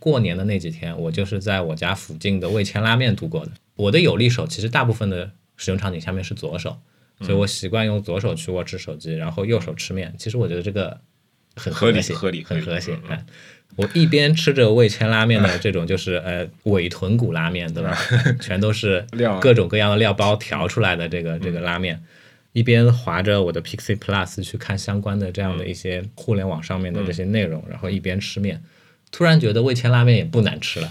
过年的那几天，我就是在我家附近的味千拉面度过的。我的有利手其实大部分的使用场景下面是左手，所以我习惯用左手去握持手机，然后右手吃面。其实我觉得这个很和谐，很和谐。我一边吃着味千拉面的这种就是伪豚骨拉面，对吧？全都是各种各样的料包调出来的这个拉面，一边划着我的 Pixie Plus 去看相关的这样的一些互联网上面的这些内容，然后一边吃面，突然觉得味千拉面也不难吃了。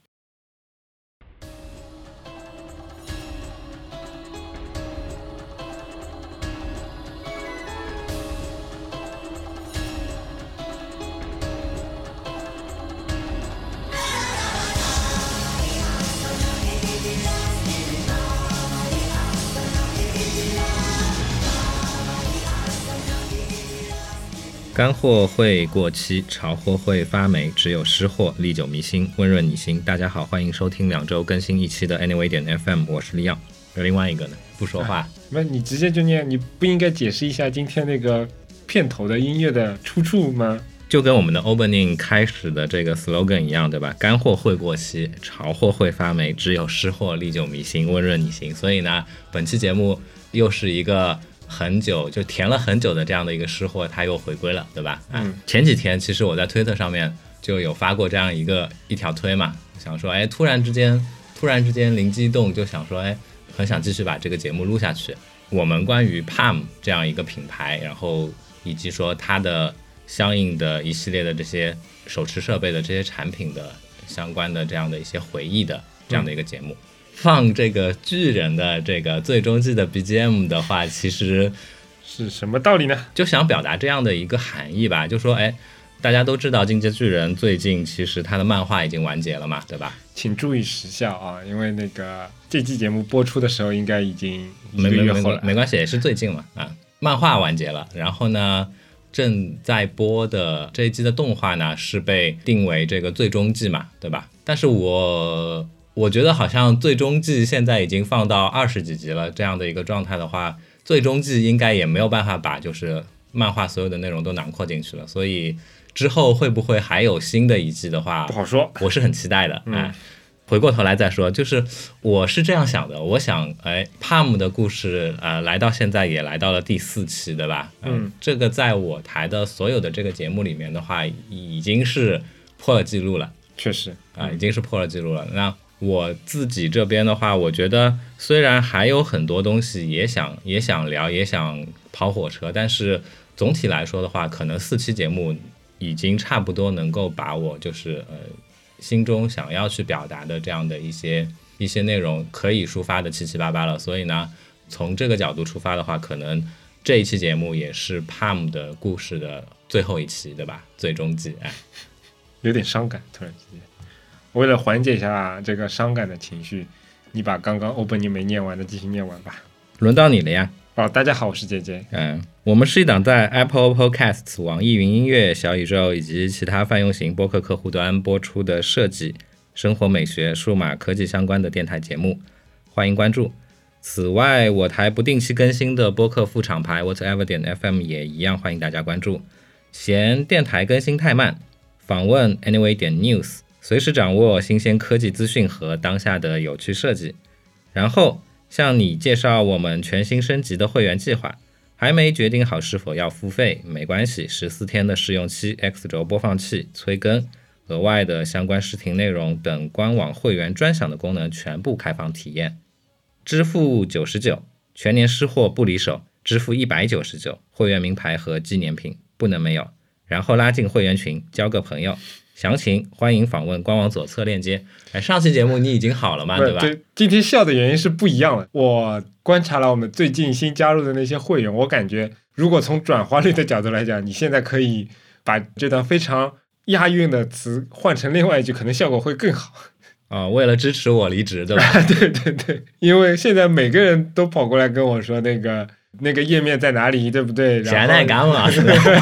干货会过期，潮货会发霉，只有湿货历久弥新，温润你心。大家好，欢迎收听2周更新一期的 Anyway.FM， 我是利昂。另外一个呢，不说话。 那你直接就念，你不应该解释一下今天那个片头的音乐的出处吗？ 就跟我们的 opening 开始的这个 slogan 一样，对吧？干货会过期，潮货会发霉，只有湿货历久弥新，温润你心。所以呢，本期节目又是一个很久就填了很久的这样的一个湿货，它又回归了，对吧？前几天其实我在推特上面就有发过这样一条推嘛，想说突然之间灵机一动，就想说很想继续把这个节目录下去。我们关于 Palm 这样一个品牌，然后以及说它的相应的一系列的这些手持设备的这些产品的相关的这样的一些回忆的这样的一个节目。放这个巨人的这个最终季的 BGM 的话，其实是什么道理呢？ 就想表达这样的一个含义吧，就说大家都知道进击巨人最近其实他的漫画已经完结了嘛，对吧？ 请注意时效啊，因为那个这期节目播出的时候应该已经1个月后了。 没关系，也是最近嘛漫画完结了，然后呢正在播的这一季的动画呢是被定为这个最终季嘛，对吧？但是我觉得好像最终季现在已经放到20几集了，这样的一个状态的话，最终季应该也没有办法把就是漫画所有的内容都囊括进去了，所以之后会不会还有新的一季的话， 不好说， 我是很期待的。回过头来再说，就是我是这样想的，我想Palm 的故事来到现在也来到了第4期，对吧？这个在我台的所有的这个节目里面的话，已经是破了记录了， 确实已经是破了记录了。那我自己这边的话，我觉得虽然还有很多东西也想聊，也想跑火车，但是总体来说的话，可能4期节目已经差不多能够把我就是心中想要去表达的这样的一些内容可以抒发的七七八八了。所以呢，从这个角度出发的话，可能这一期节目也是 Palm 的故事的最后一期，对吧？最终季。 有点伤感，突然之间。为了缓解一下这个伤感的情绪，你把刚刚 opening 没念完的继续念完吧。 轮到你了呀。 大家好，我是杰杰。 我们是一档在 Apple Podcasts、网易云音乐、小宇宙以及其他泛用型播客客户端播出的设计、生活美学、数码科技相关的电台节目，欢迎关注。此外，我台不定期更新的播客副厂牌 whatever.fm 也一样欢迎大家关注。嫌电台更新太慢，访问 anyway.news， 随时掌握新鲜科技资讯和当下的有趣设计。然后向你介绍我们全新升级的会员计划，还没决定好是否要付费，没关系，14天的试用期， X 轴播放器、催更、额外的相关视频内容等官网会员专享的功能全部开放体验。支付99，全年湿货不离手，支付199，会员名牌和纪念品不能没有，然后拉进会员群，交个朋友。详情欢迎访问官网左侧链接。上期节目你已经好了嘛，对吧？ 对，今天笑的原因是不一样的。我观察了我们最近新加入的那些会员，我感觉如果从转化率的角度来讲，你现在可以把这段非常押韵的词换成另外一句，可能效果会更好。 为了支持我离职，对吧？ 对，因为现在每个人都跑过来跟我说那个页面在哪里，对不对？ 现在干嘛？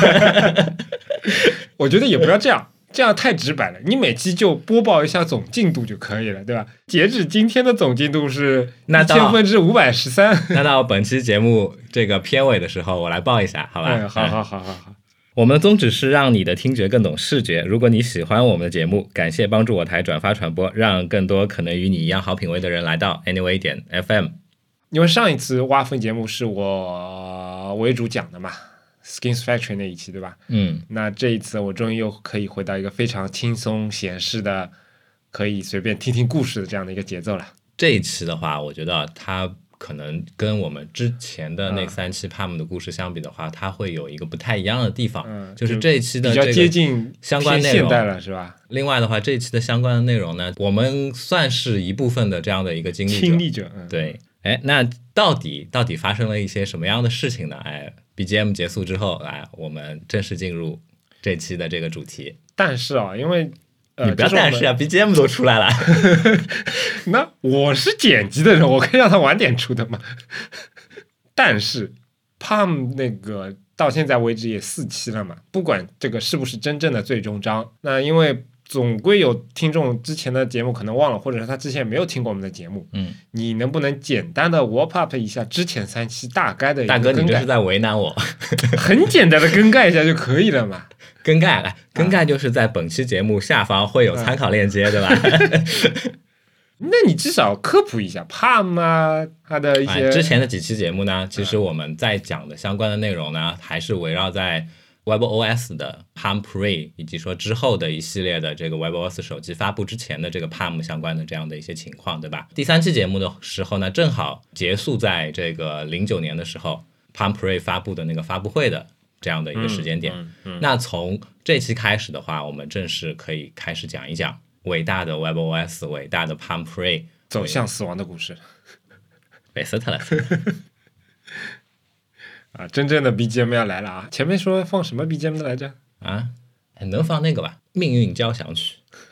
我觉得也不要这样。这样太直白了，你每期就播报一下总进度就可以了，对吧？截止今天的总进度是513。 那到本期节目这个片尾的时候，我来报一下，好吧？ 好。 我们的宗旨是让你的听觉更懂视觉。如果你喜欢我们的节目，感谢帮助我台转发传播，让更多可能与你一样好品味的人来到 Anyway.fm。 因为上一次挖分节目是我为主讲的嘛，Skins Factory 那一期，对吧？那这一次我终于又可以回到一个非常轻松闲适的，可以随便听听故事的这样的一个节奏了。 这一期的话，我觉得它可能跟我们之前的那3期 Palm 的故事相比的话，它会有一个不太一样的地方，就是这一期的比较接近相关内容现代了，是吧？ 另外的话，这一期的相关的内容呢，我们算是一部分的这样的一个亲历者。对，那到底发生了一些什么样的事情呢？BGM 结束之后，我们正式进入这期的这个主题。 但是因为你不要但是BGM 都出来了。 那我是剪辑的人，我可以让他晚点出的嘛。但是 Palm 那个到现在为止也4期了嘛，不管这个是不是真正的最终章，那因为总归有听众之前的节目可能忘了，或者是他之前没有听过我们的节目，你能不能简单的 wrap up 一下之前3期大概的一个更改？ 大哥，你这是在为难我。 很简单的更改一下就可以了嘛。 更改就是在本期节目下方会有参考链接，对吧？ 那你至少科普一下 Palm 啊，它的一些之前的几期节目呢，其实我们在讲的相关的内容呢，还是围绕在 WebOS 的 Palm Pre 以及说之后的一系列的这个 WebOS 手机发布之前的这个 Palm 相关的这样的一些情况，对吧？第3期节目的时候呢，正好结束在这个09年的时候 Palm Pre 发布的那个发布会的这样的一个时间点。那从这期开始的话，我们正式可以开始讲一讲伟大的 WebOS， 伟大的 Palm Pre 走向死亡的故事。 被死特了。 真正的 BGM 要来了啊！前面说放什么 BGM 的来着？ 能放那个吧，命运交响曲。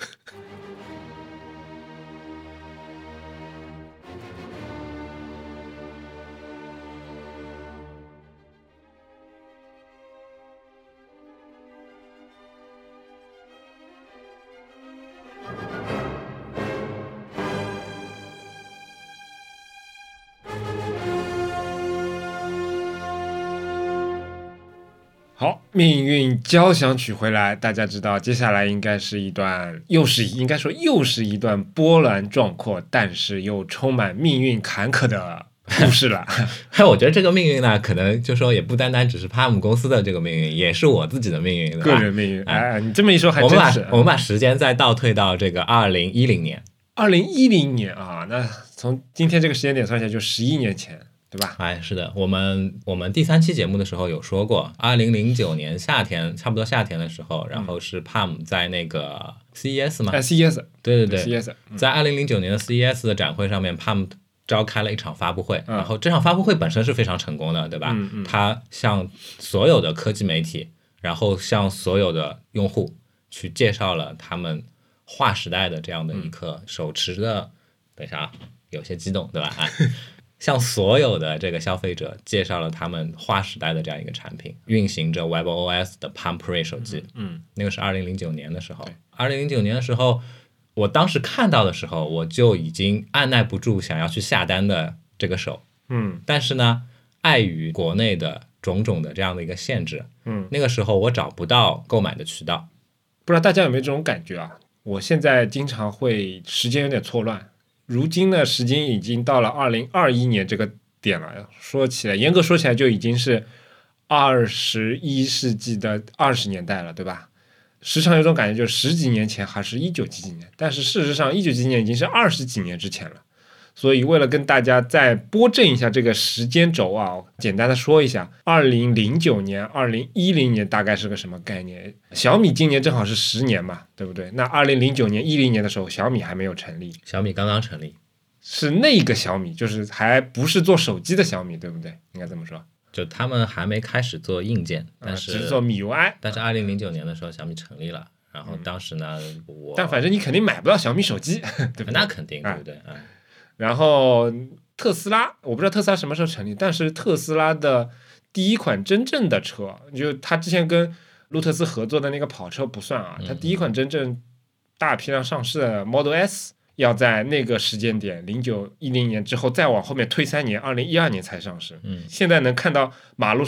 好，命运交响曲回来，大家知道接下来应该是又是一段波澜壮阔，但是又充满命运坎坷的故事了。 我觉得这个命运呢，可能就说也不单单只是 Palm 公司的这个命运，也是我自己的命运， 个人命运。你这么一说还真是。 我们把时间再倒退到这个2010年。 2010年啊，那从今天这个时间点算起来就11年前。对吧？ 是的，我们第3期节目的时候有说过，2009年夏天，差不多夏天的时候，然后是 Palm 在那个 CES 嘛 ，CES， 对 ，CES， 在2009年的 CES 的展会上面 ，Palm 召开了一场发布会，然后这场发布会本身是非常成功的，对吧？它向所有的科技媒体，然后向所有的用户去介绍了他们划时代的这样的一颗手持的，等一下有些激动，对吧？向所有的这个消费者介绍了他们划时代的这样一个产品，运行着 WebOS 的 Palm Pre 手机。那个是2009年的时候。2009年的时候，我当时看到的时候，我就已经按耐不住想要去下单的这个手。但是呢，碍于国内的种种的这样的一个限制，那个时候我找不到购买的渠道。 不知道大家有没有这种感觉啊？我现在经常会时间有点错乱。如今的时间已经到了2021年这个点了，严格说起来就已经是21世纪的20年代了，对吧？时常有种感觉，就是10几年前还是19几年，但是事实上19几年已经是20几年之前了。所以为了跟大家再拨正一下这个时间轴啊，简单的说一下，2009年、2010年大概是个什么概念？小米今年正好是10年嘛，对不对？那2009年、10年的时候，小米还没有成立， 小米刚刚成立， 是那个小米，就是还不是做手机的小米，对不对？应该这么说。 就他们还没开始做硬件，但是只是做米 UI。 但是2009年的时候，小米成立了，然后当时呢， 但反正你肯定买不到小米手机，对不对？ 那肯定，对不对？ 然后特斯拉，我不知道特斯拉什么时候成立，但是特斯拉的第一款真正的车，就他之前跟路特斯合作的那个跑车不算啊，他第一款真正大批量上市的 Model S 要在那个时间点09、10年之后再往后面推3年，2012年才上市。现在能看到马路上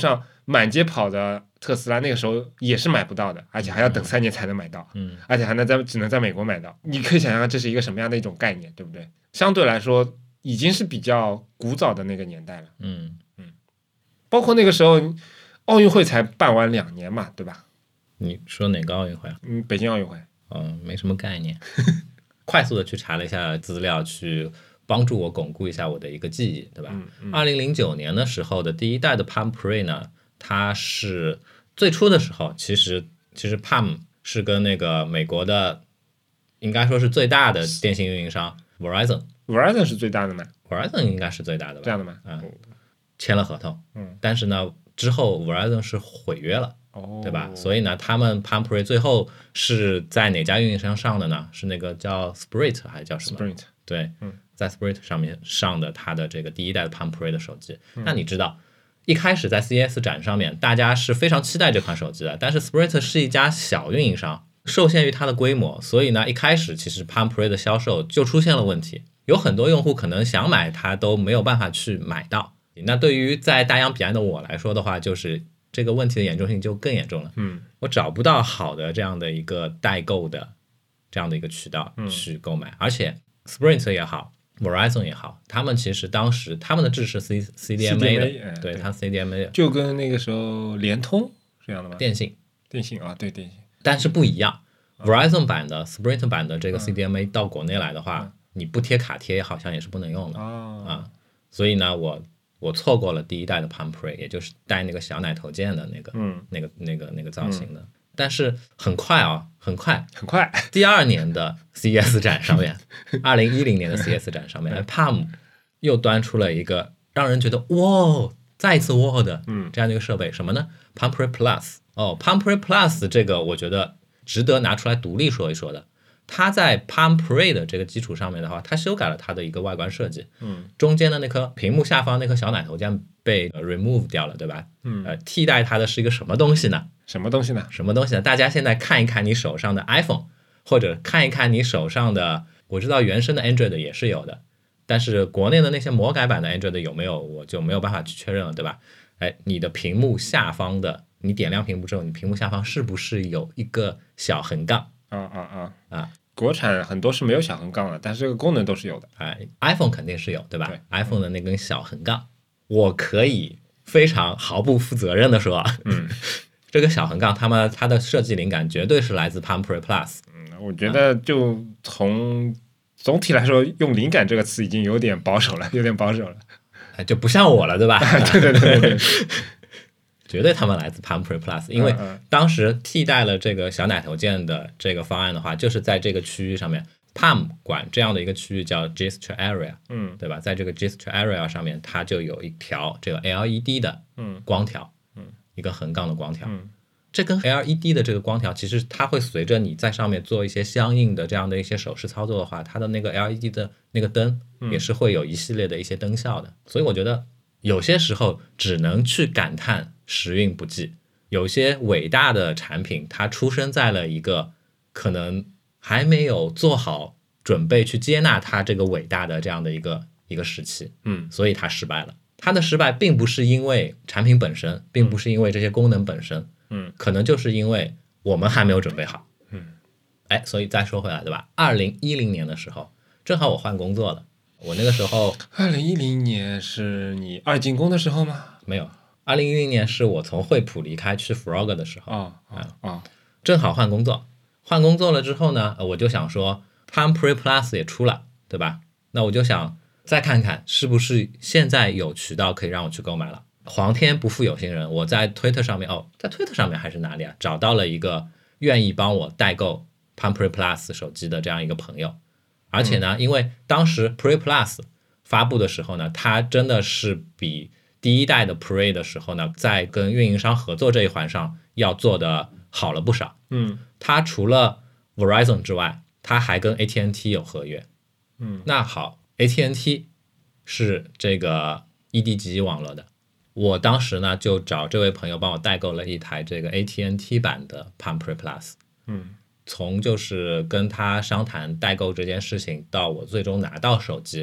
满街跑的特斯拉那个时候也是买不到的，而且还要等3年才能买到，而且还只能在美国买到。你可以想象这是一个什么样的一种概念，对不对？相对来说已经是比较古早的那个年代了。包括那个时候奥运会才办完2年嘛，对吧？ 你说哪个奥运会啊？ 北京奥运会。 没什么概念。快速的去查了一下资料，去帮助我巩固一下我的一个记忆，对吧？2009年的时候的第一代的 Palm Pre 呢，它是最初的时候，其实 Palm 是跟那个美国的应该说是最大的电信运营商 Verizon 是最大的吗？ Verizon 应该是最大的吧？ 这样的吗？ 签了合同，但是呢，之后 Verizon 是毁约了。对吧？所以呢，他们 Palm Pre 最后是在哪家运营商上的呢？是那个叫 Sprint 还是叫什么 ？Sprint。 对，在 Sprint 上面上的它的这个第一代的 Palm Pre 的手机。那你知道，一开始在 CES 展上面，大家是非常期待这款手机的，但是 Sprint 是一家小运营商，受限于它的规模，所以呢，一开始其实 Palm Pre 的销售就出现了问题，有很多用户可能想买它都没有办法去买到。那对于在大洋彼岸的我来说的话，就是这个问题的严重性就更严重了。我找不到好的这样的一个代购的这样的一个渠道去购买，而且 Sprint 也好 Verizon 也好，他们其实当时他们的支持 CDMA 的，对，它 CDMA 就跟那个时候联通这样的吗？电信啊，对，电信， 但是不一样。Verizon 版的 Sprint 版的这个 CDMA 到国内来的话，你不贴卡贴好像也是不能用的所以呢，我错过了第一代的 Palm Pre， 也就是带那个小奶头键的那个造型的。但是很快，第2年的 CES 展上面，2010年的 CES 展上面，Palm 又端出了一个让人觉得哇，再一次哇的这样的一个设备，什么呢 ？Palm Pre Plus。Palm Pre Plus 这个我觉得值得拿出来独立说一说的。它在 Palm Pre 的这个基础上面的话，它修改了它的一个外观设计，中间的那颗屏幕下方那颗小奶头键被remove 掉了，对吧？替代它的是一个什么东西呢？ 什么东西呢？ 大家现在看一看你手上的 iPhone， 或者看一看你手上的，我知道原生的 Android 也是有的，但是国内的那些魔改版的 Android 有没有，我就没有办法去确认了，对吧？你的屏幕下方的，你点亮屏幕之后，你屏幕下方是不是有一个小横杠？ 国产很多是没有小横杠的，但是这个功能都是有的。 iPhone 肯定是有，对吧？对，iPhone 的那根小横杠，我可以非常毫不负责任的说，这个小横杠它的设计灵感绝对是来自 Palm Pre Plus。 我觉得就从总体来说，用灵感这个词已经有点保守了， 就不像我了，对吧？ 对。 绝对他们来自 Palm Pre Plus， 因为当时替代了这个小奶头键的这个方案的话，就是在这个区域上面 ，Palm 管这样的一个区域叫 Gesture Area，对吧？在这个 Gesture Area 上面，它就有一条这个 LED 的光条，一个横杠的光条。这根 LED 的这个光条，其实它会随着你在上面做一些相应的这样的一些手势操作的话，它的那个 LED 的那个灯也是会有一系列的一些灯效的。所以我觉得有些时候只能去感叹时运不济，有些伟大的产品它出生在了一个可能还没有做好准备去接纳它这个伟大的这样的一个时期，所以它失败了。它的失败并不是因为产品本身，并不是因为这些功能本身，可能就是因为我们还没有准备好，所以再说回来，对吧？2010年的时候，正好我换工作了，我那个时候 2010年是你2进宫的时候吗？ 没有。2010年是我从惠普离开去 Frog 的时候，正好换工作了之后呢，我就想说 Palm Pre Plus 也出了，对吧？那我就想再看看是不是现在有渠道可以让我去购买了。皇天不负有心人，我在推特上面在推特上面还是哪里找到了一个愿意帮我代购 Palm Pre Plus 手机的这样一个朋友，而且呢，因为当时 Pre Plus 发布的时候呢，它真的是比第一代的 Pre 的时候呢，在跟运营商合作这一环上要做的好了不少。它除了 Verizon 之外，它还跟 AT&T 有合约。那好 ，AT&T 是这个 EDG 网络的，我当时呢就找这位朋友帮我代购了一台这个 AT&T 版的 Palm Pre Plus。从就是跟他商谈代购这件事情到我最终拿到手机，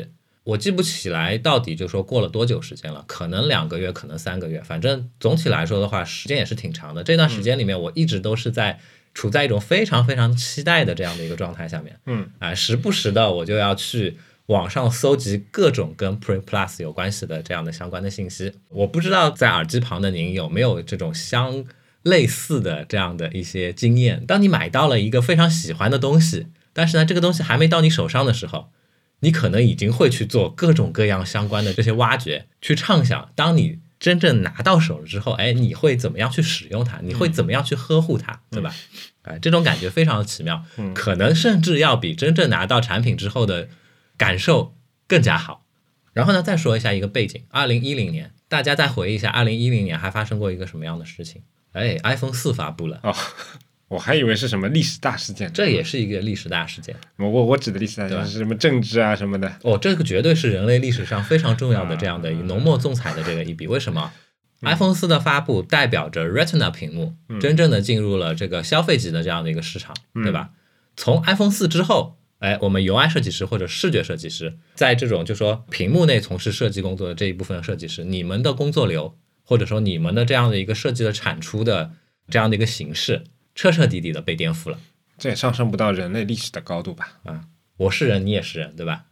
我记不起来到底就说过了多久时间了，可能2个月，可能3个月，反正总体来说的话，时间也是挺长的。这段时间里面，我一直都是处在一种非常非常期待的这样的一个状态下面。时不时的我就要去网上搜集各种跟 Pre Plus 有关系的这样的相关的信息。我不知道在耳机旁的您有没有这种类似的这样的一些经验。当你买到了一个非常喜欢的东西，但是呢，这个东西还没到你手上的时候，你可能已经会去做各种各样相关的这些挖掘，去畅想当你真正拿到手了之后，你会怎么样去使用它，你会怎么样去呵护它，对吧？这种感觉非常的奇妙，可能甚至要比真正拿到产品之后的感受更加好。然后呢，再说一下一个背景，2010年，大家再回忆一下2010年还发生过一个什么样的事情？iPhone 4发布了。 我还以为是什么历史大事件， 这也是一个历史大事件。 我指的历史大事件是什么政治啊什么的。 这个绝对是人类历史上非常重要的这样的浓墨重彩的这个一笔。为什么？iPhone 4的发布代表着 Retina 屏幕真正的进入了这个消费级的这样的一个市场，对吧？从 iPhone 4之后，我们 UI 设计师或者视觉设计师，在这种就说屏幕内从事设计工作的这一部分设计师，你们的工作流或者说你们的这样的一个设计的产出的这样的一个形式，彻彻底底的被颠覆了。 这也上升不到人类历史的高度吧？ 我是人，你也是人，对吧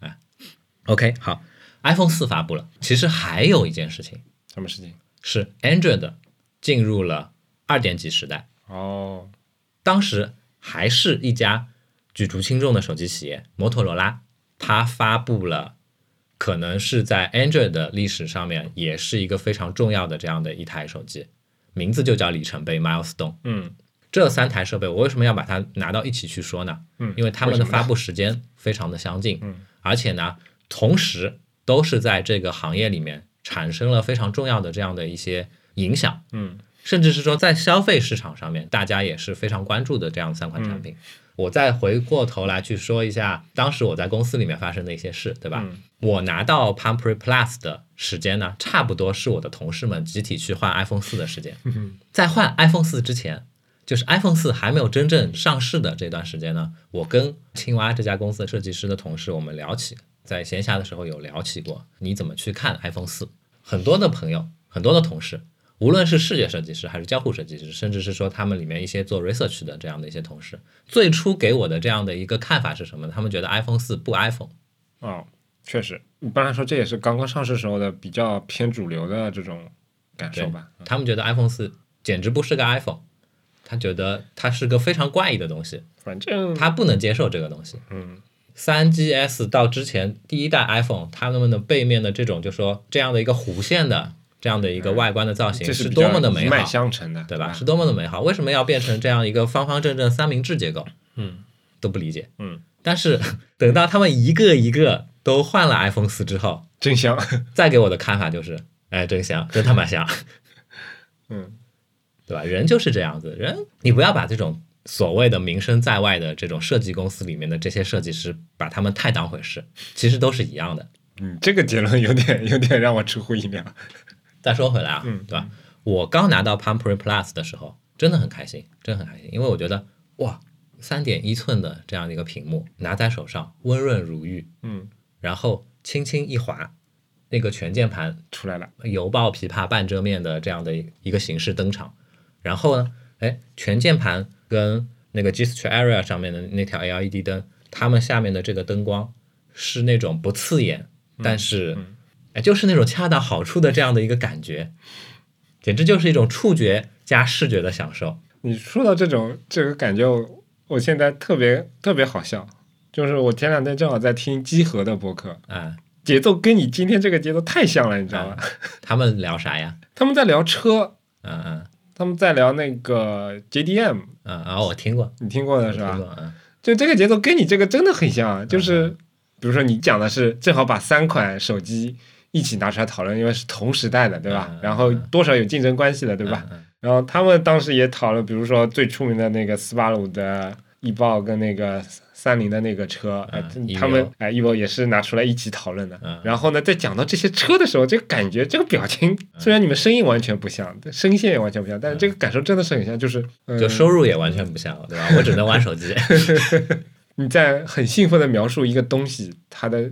？OK， 好 ，iPhone 4发布了。其实还有一件事情， 什么事情？ 是 Android 进入了2.几时代。当时还是一家举足轻重的手机企业摩托罗拉，它发布了可能是在 Android 的历史上面也是一个非常重要的这样的一台手机，名字就叫里程碑 Milestone。这3台设备我为什么要把它拿到一起去说呢？因为它们的发布时间非常的相近，而且呢，同时都是在这个行业里面产生了非常重要的这样的一些影响，甚至是说在消费市场上面，大家也是非常关注的这样3款产品。我再回过头来去说一下当时我在公司里面发生的一些事，对吧？我拿到 Palm Pre Plus 的时间呢，差不多是我的同事们集体去换 iPhone 4的时间。在换 iPhone 4之前，就是 iPhone 4还没有真正上市的这段时间呢，我跟青蛙这家公司设计师的同事我们聊起，在闲暇的时候有聊起过你怎么去看 iPhone 4。很多的朋友，很多的同事，无论是视觉设计师还是交互设计师，甚至是说他们里面一些做 research 的这样的一些同事，最初给我的这样的一个看法是什么？他们觉得 iPhone 4不 iPhone。 确实，一般来说这也是刚刚上市时候的比较偏主流的这种感受吧。 他们觉得 iPhone 4简直不是个 iPhone， 他觉得它是个非常怪异的东西， 反正他不能接受这个东西。3GS 到之前第一代 iPhone， 它们的背面的这种就说这样的一个弧线的这样的一个外观的造型是多么的美好， 一脉相承的， 对吧？是多么的美好，为什么要变成这样一个方方正正三明治结构？都不理解。但是等到他们一个一个都换了 iPhone 4之后， 真香。 再给我的看法就是，真香，真他妈香。对吧？人就是这样子，人你不要把这种所谓的名声在外的这种设计公司里面的这些设计师把他们太当回事，其实都是一样的。 这个结论有点让我出乎意料。 再说回来啊，对吧？我刚拿到 Palm Pre Plus 的时候，真的很开心，真的很开心，因为我觉得哇，3.1寸的这样的一个屏幕拿在手上温润如玉，然后轻轻一滑，那个全键盘出来了， 犹抱琵琶半遮面的这样的一个形式登场。然后呢，全键盘跟那个 Gesture Area 上面的那条 LED 灯，它们下面的这个灯光是那种不刺眼，但是就是那种恰到好处的这样的一个感觉，简直就是一种触觉加视觉的享受。 你说到这个感觉，我现在特别好笑，就是我前2天正好在听机核的播客节奏跟你今天这个节奏太像了，你知道吗？ 他们聊啥呀？ 他们在聊车，他们在聊那个 JDM， 我听过， 你听过的是吧？就这个节奏跟你这个真的很像，就是比如说你讲的是正好把3款手机一起拿出来讨论，因为是同时代的，对吧？然后多少有竞争关系的，对吧？然后他们当时也讨论，比如说最出名的那个斯巴鲁的翼豹跟那个30的那个车，他们翼豹也是拿出来一起讨论的。然后呢，在讲到这些车的时候，这个感觉，这个表情，虽然你们声音完全不像，声线也完全不像，但是这个感受真的是很像，就是就收入也完全不像，对吧？我只能玩手机。 你在很兴奋的描述一个东西，它的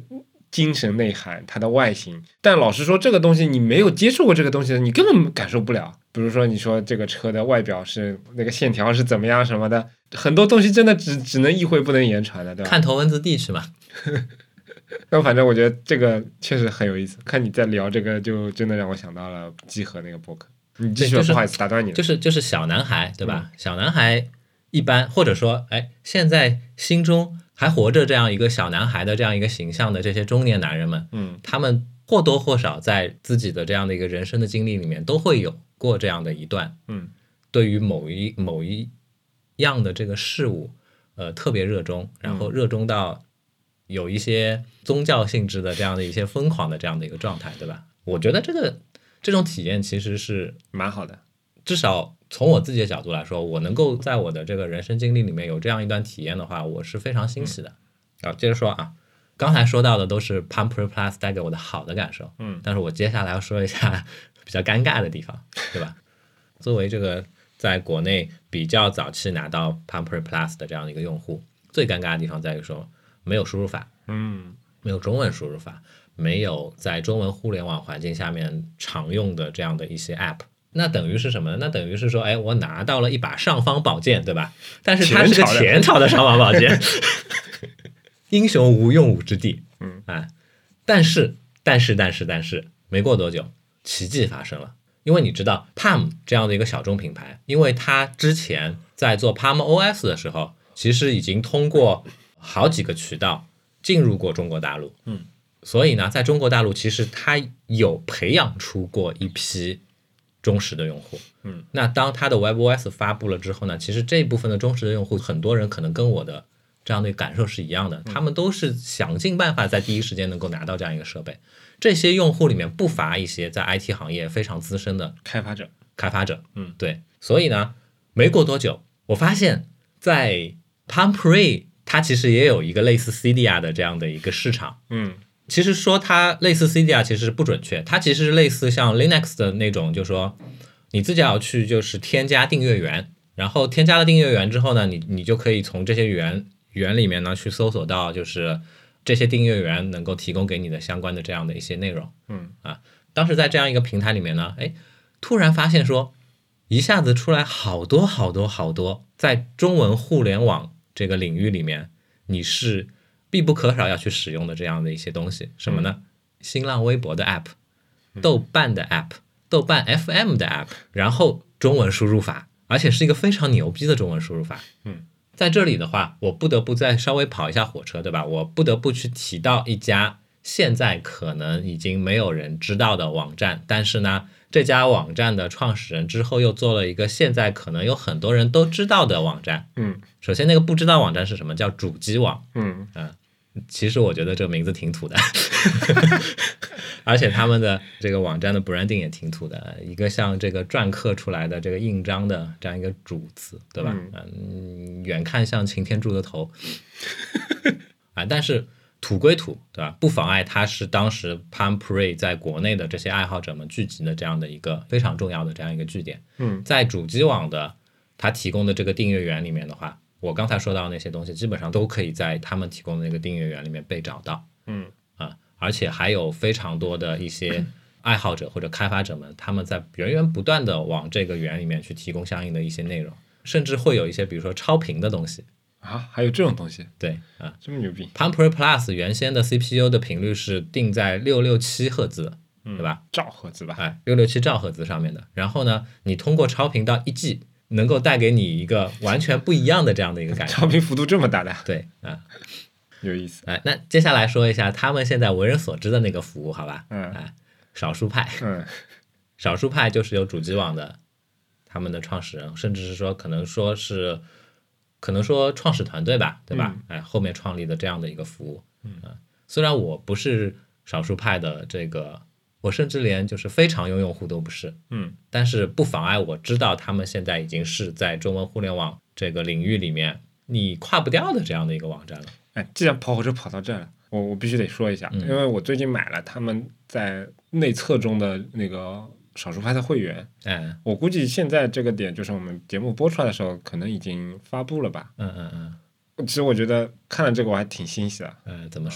精神内涵、它的外形。但老实说，这个东西你没有接触过这个东西的，你根本感受不了。比如说，你说这个车的外表是那个线条是怎么样什么的，很多东西真的只能意会不能言传的，对吧？ 看头文字 D 去嘛。 但反正我觉得这个确实很有意思。看你在聊这个，就真的让我想到了集合那个播客。你继续说，不好意思打断你了。 就是小男孩，对吧？小男孩一般，或者说，现在心中还活着这样一个小男孩的这样一个形象的这些中年男人们，他们或多或少在自己的这样的一个人生的经历里面都会有过这样的一段，对于某一样的这个事物，特别热衷，然后热衷到有一些宗教性质的这样的一些疯狂的这样的一个状态，对吧？我觉得这种体验其实是蛮好的， 至少从我自己的角度来说，我能够在我的这个人生经历里面有这样一段体验的话，我是非常欣喜的。接着说啊，刚才说到的都是 Pumpery Plus 带给我的好的感受，但是我接下来要说一下比较尴尬的地方，对吧？作为这个在国内比较早期拿到 Pumpery Plus 的这样的一个用户，最尴尬的地方在于说没有输入法，没有中文输入法，没有在中文互联网环境下面常用的这样的一些 App。那等于是什么呢？那等于是说，我拿到了一把尚方宝剑，对吧？但是它是个前朝的尚方宝剑，英雄无用武之地。但是，没过多久，奇迹发生了。因为你知道 Palm 这样的一个小众品牌，因为它之前在做 Palm OS 的时候，其实已经通过好几个渠道进入过中国大陆。所以呢，在中国大陆其实它有培养出过一批忠实的用户。那当它的 WebOS 发布了之后呢，其实这一部分的忠实的用户，很多人可能跟我的这样的感受是一样的，他们都是想尽办法在第一时间能够拿到这样一个设备。这些用户里面不乏一些在 IT 行业非常资深的开发者。对。所以呢，没过多久，我发现在 Pumpery 它其实也有一个类似 Cydia 的这样的一个市场。其实说它类似 Cydia 其实不准确，它其实是类似像 Linux 的那种，就是说你自己要去就是添加订阅源，然后添加了订阅源之后呢，你就可以从这些源里面呢去搜索到就是这些订阅源能够提供给你的相关的这样的一些内容。当时在这样一个平台里面呢，突然发现说一下子出来好多在中文互联网这个领域里面你是必不可少要去使用的这样的一些东西。什么呢？新浪微博的 app， 豆瓣的 app， 豆瓣 FM 的 app， 然后中文输入法，而且是一个非常牛逼的中文输入法。在这里的话，我不得不再稍微跑一下火车，对吧？我不得不去提到一家现在可能已经没有人知道的网站，但是呢，这家网站的创始人之后又做了一个现在可能有很多人都知道的网站。首先那个不知道网站是什么？叫主机网。其实我觉得这个名字挺土的而且他们的这个网站的 branding 也挺土的，一个像这个篆刻出来的这个印章的这样一个主字，对吧？远看像擎天柱的头但是土归土，对吧？不妨碍它是当时 Pumpery 在国内的这些爱好者们聚集的这样的一个非常重要的这样一个据点。在主机网的它提供的这个订阅源里面的话，我刚才说到的那些东西基本上都可以在他们提供的那个订阅源里面被找到。而且还有非常多的一些爱好者或者开发者们，他们在源源不断的往这个源里面去提供相应的一些内容，甚至会有一些比如说超频的东西还有这种东西？ 对这么牛逼。 Pumpery Plus 原先的 CPU 的频率是定在667赫兹，对吧？ 兆赫兹吧 ，667兆赫兹上面的。然后呢，你通过超频到1G，能够带给你一个完全不一样的这样的一个感觉。 超频幅度这么大的？ 对有意思。 那接下来说一下他们现在为人所知的那个服务，好吧？少数派。少数派就是有主机网的他们的创始人，甚至是说可能说创始团队吧，对吧？后面创立的这样的一个服务。虽然我不是少数派的这个，我甚至连就是非常用用户都不是。但是不妨碍我知道他们现在已经是在中文互联网这个领域里面你跨不掉的这样的一个网站了。 既然跑火车跑到这儿了，我必须得说一下，因为我最近买了他们在内测中的那个少数派的会员。我估计现在这个点就是我们节目播出来的时候可能已经发布了吧。其实我觉得看了这个我还挺欣喜的。 怎么说？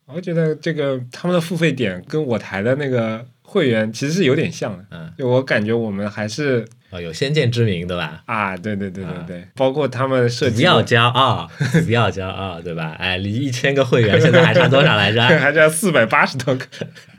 我觉得这个他们的付费点跟我台的那个会员其实是有点像的，就我感觉我们还是有先见之明，对吧？ 啊，对，包括他们设计不要骄傲，不要骄傲，对吧？哎，离1000个会员现在还差多少来着？ 还差480多个。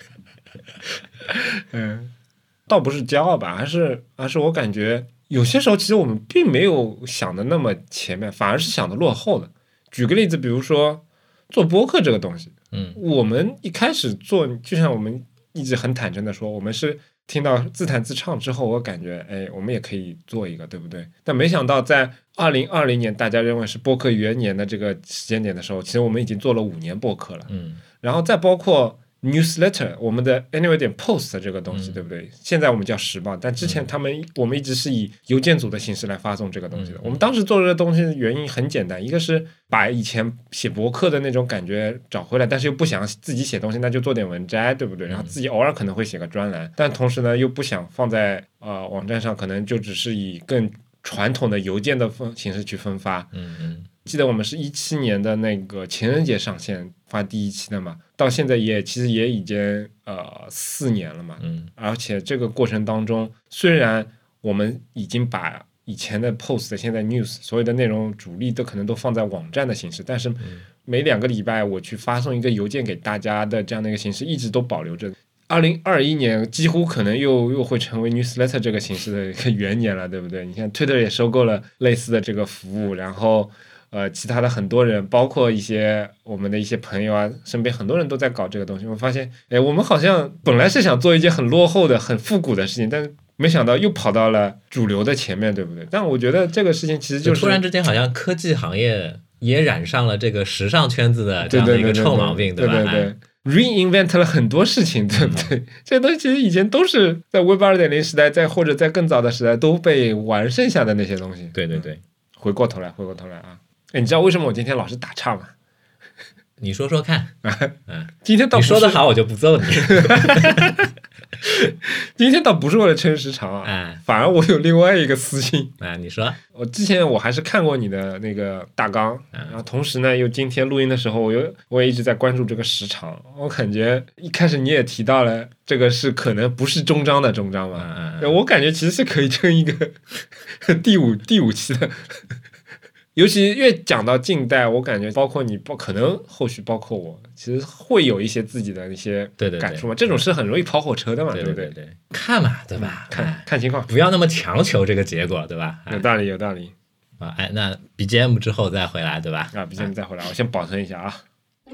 倒不是骄傲吧，而是我感觉有些时候其实我们并没有想的那么前面，反而是想的落后的。举个例子，比如说做播客这个东西，我们一开始做，就像我们一直很坦诚的说，我们是听到自弹自唱之后，我感觉我们也可以做一个，对不对？但没想到在2020年大家认为是播客元年的这个时间点的时候，其实我们已经做了5年播客了。然后再包括newsletter 我们的 anyway 点 post 这个东西，对不对？现在我们叫时报，但之前我们一直是以邮件组的形式来发送这个东西的。我们当时做这个东西的原因很简单，一个是把以前写博客的那种感觉找回来，但是又不想自己写东西，那就做点文摘，对不对？然后自己偶尔可能会写个专栏，但同时呢又不想放在网站上，可能就只是以更传统的邮件的形式去分发。记得我们是17年的那个情人节上线发第1期的嘛，到现在其实也已经4年了嘛。而且这个过程当中，虽然我们已经把以前的 post 现在 news 所有的内容主力都可能都放在网站的形式，但是每2个礼拜我去发送一个邮件给大家的这样的一个形式一直都保留着。2021年几乎可能又会成为 newsletter 这个形式的一个元年了，对不对？你看 Twitter 也收购了类似的这个服务，然后其他的很多人，包括一些我们的一些朋友啊，身边很多人都在搞这个东西。我发现，我们好像本来是想做一件很落后的、很复古的事情，但是没想到又跑到了主流的前面，对不对？但我觉得这个事情其实就是突然之间，好像科技行业也染上了这个时尚圈子的这样的一个臭毛病， 对吧 ？reinvent 了很多事情，对不对？这些东西其实以前都是在 Web 2.0 时代，或者在更早的时代都被玩剩下的那些东西。 对， 回过头来啊！你知道为什么我今天老是打岔吗？ 你说说看。 今天倒你说的好，我就不揍你。 今天倒不是为了撑时长啊，反而我有另外一个私心。 你说。 之前我还是看过你的那个大纲，然后同时呢，又今天录音的时候，我也一直在关注这个时长。我感觉一开始你也提到了，这个是可能不是终章的终章嘛。我感觉其实是可以撑一个第五期的。尤其越讲到近代，我感觉包括你，可能后续包括我，其实会有一些自己的一些感触嘛。这种是很容易跑火车的嘛，对不对？ 看嘛，对吧？ 看情况， 不要那么强求这个结果，对吧？ 有道理。 那 BGM 之后再回来，对吧 ？BGM 再回来，我先保存一下啊。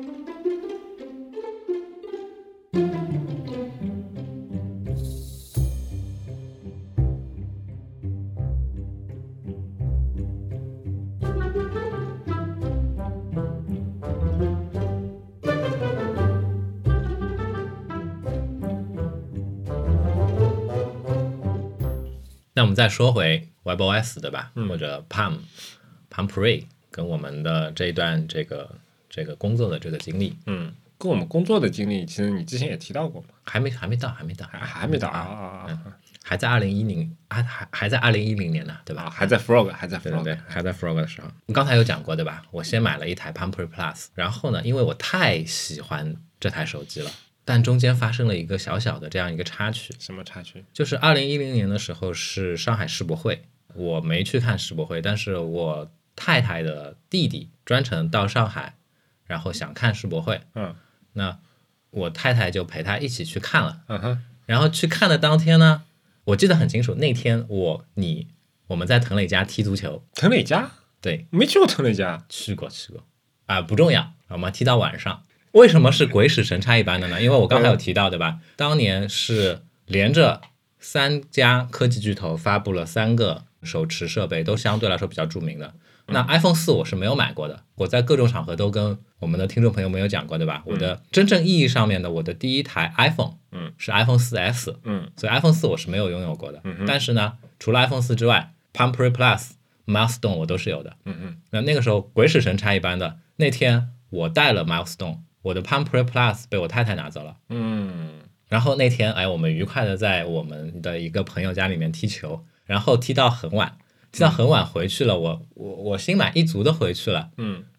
那我们再说回 WebOS 对吧？或者 Palm Pre 跟我们的这一段这个工作的这个经历， 跟我们工作的经历，其实你之前也提到过嘛？ 还没到啊！ 还在2010年呢，对吧？ 还在 Frog， 还在 Frog 的时候，我刚才有讲过对吧？我先买了一台 Palm Pre Plus， 然后呢，因为我太喜欢这台手机了。但中间发生了一个小小的这样一个插曲。 什么插曲？ 就是2010年的时候是上海世博会，我没去看世博会，但是我太太的弟弟专程到上海，然后想看世博会。那我太太就陪他一起去看了。然后去看的当天呢，我记得很清楚，那天我们在滕磊家踢足球。 滕磊家？ 对， 没去过滕磊家。 去过不重要，我们踢到晚上。为什么是鬼使神差一般的呢？因为我刚才有提到对吧，当年是连着3家科技巨头发布了3个手持设备，都相对来说比较著名的。那 iPhone 4我是没有买过的，我在各种场合都跟我们的听众朋友们有讲过对吧？我的真正意义上面的我的第一台 iPhone 是 iPhone 4S， 所以 iPhone 4我是没有拥有过的。但是呢，除了 iPhone 4之外， Palm Pre Plus、Milestone 我都是有的。那个时候鬼使神差一般的，那天我带了 Milestone， 我的 Palm Pre Plus 被我太太拿走了。然后那天我们愉快的在我们的一个朋友家里面踢球，然后踢到很晚回去了，我心满意足的回去了。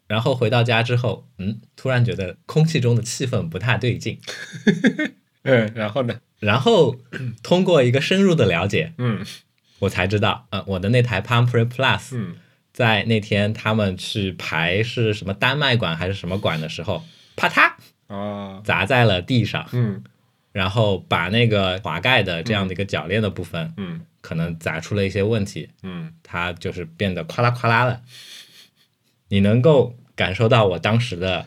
然后回到家之后，突然觉得空气中的气氛不太对劲。 然后呢？ 然后通过一个深入的了解， 我才知道，我的那台 Palm Pre-Plus，在那天他们去排是什么丹麦馆还是什么馆的时候，啪嗒砸在了地上，然后把那个滑盖的这样的一个铰链的部分，可能砸出了一些问题，它就是变得哗啦哗啦的。你能够感受到我当时的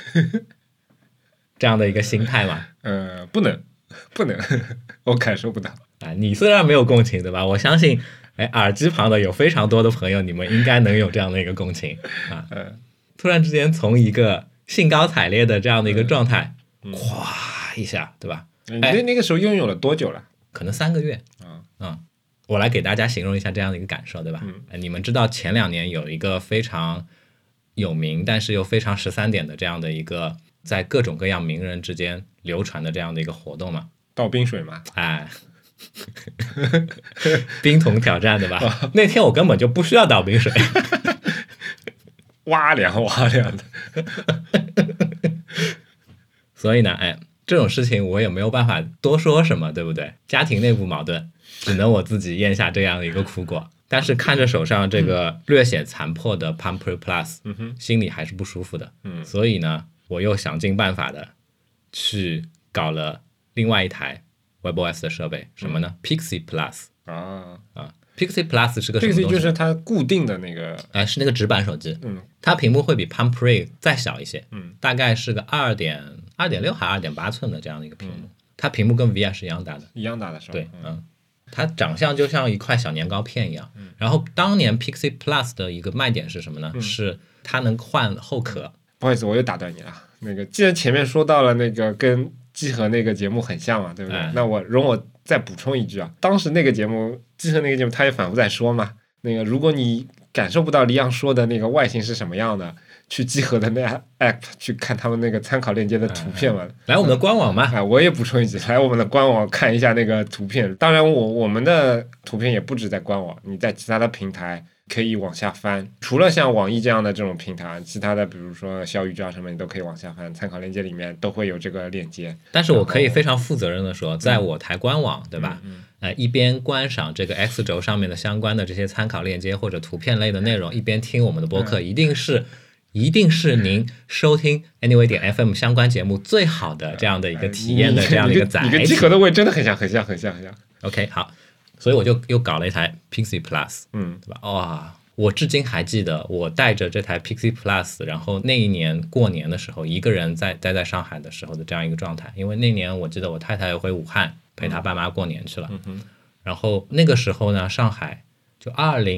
这样的一个心态吗？ 不能，我感受不到。 你虽然没有共情，对吧？我相信，耳机旁的有非常多的朋友，你们应该能有这样的一个共情啊。突然之间从一个兴高采烈的这样的一个状态，咵一下，对吧？ 你那个时候拥有了多久了？ 可能3个月。我来给大家形容一下这样的一个感受，对吧？你们知道前2年有一个非常有名，但是又非常13点的这样的一个在各种各样名人之间流传的这样的一个活动吗？ 倒冰水嘛。 冰桶挑战，对吧？那天我根本就不需要倒冰水。 哇凉的。 所以呢，这种事情我也没有办法多说什么，对不对？家庭内部矛盾，只能我自己咽下这样的一个苦果。但是看着手上这个略显残破的 Palm Pre-Plus，心里还是不舒服的。所以呢，我又想尽办法的去搞了另外一台 WebOS 的设备，什么呢？Pixie Plus。Pixie Plus 是个什么东西？ Pixie 就是它固定的那个， 是那个直板手机。它屏幕会比 Palm Pre 再小一些，大概是个2.6还2.8寸的这样的一个屏幕。它屏幕跟 VR 是一样大的，是吧？对，它长相就像一块小年糕片一样。然后当年 Pixie Plus 的一个卖点是什么呢？是它能换后壳。 不好意思，我又打断你了。那个既然前面说到了那个跟集合那个节目很像嘛，对不对？那容我再补充一句啊，当时那个节目集合那个节目他也反复在说嘛，那个如果你感受不到黎阳说的那个外形是什么样的，去集合的那 app 去看他们那个参考链接的图片嘛。 来我们的官网嘛。 我也补充一句，来我们的官网看一下那个图片。当然我们的图片也不止在官网，你在其他的平台可以往下翻，除了像网易这样的这种平台，其他的比如说小宇宙什么你都可以往下翻，参考链接里面都会有这个链接。 但是我可以非常负责任的说，在我台官网，对吧？一边观赏这个 X 轴上面的相关的这些参考链接或者图片类的内容，一边听我们的播客，一定是您收听 Anyway 点 FM 相关节目最好的这样的一个体验的这样的一个载体。 你跟集合的味真的很像。 OK， 好，所以我就又搞了一台 Pixie Plus， 对吧？哇，我至今还记得我带着这台 Pixie Plus， 然后那一年过年的时候，一个人待在上海的时候的这样一个状态。因为那年我记得我太太回武汉陪她爸妈过年去了，然后那个时候呢，上海就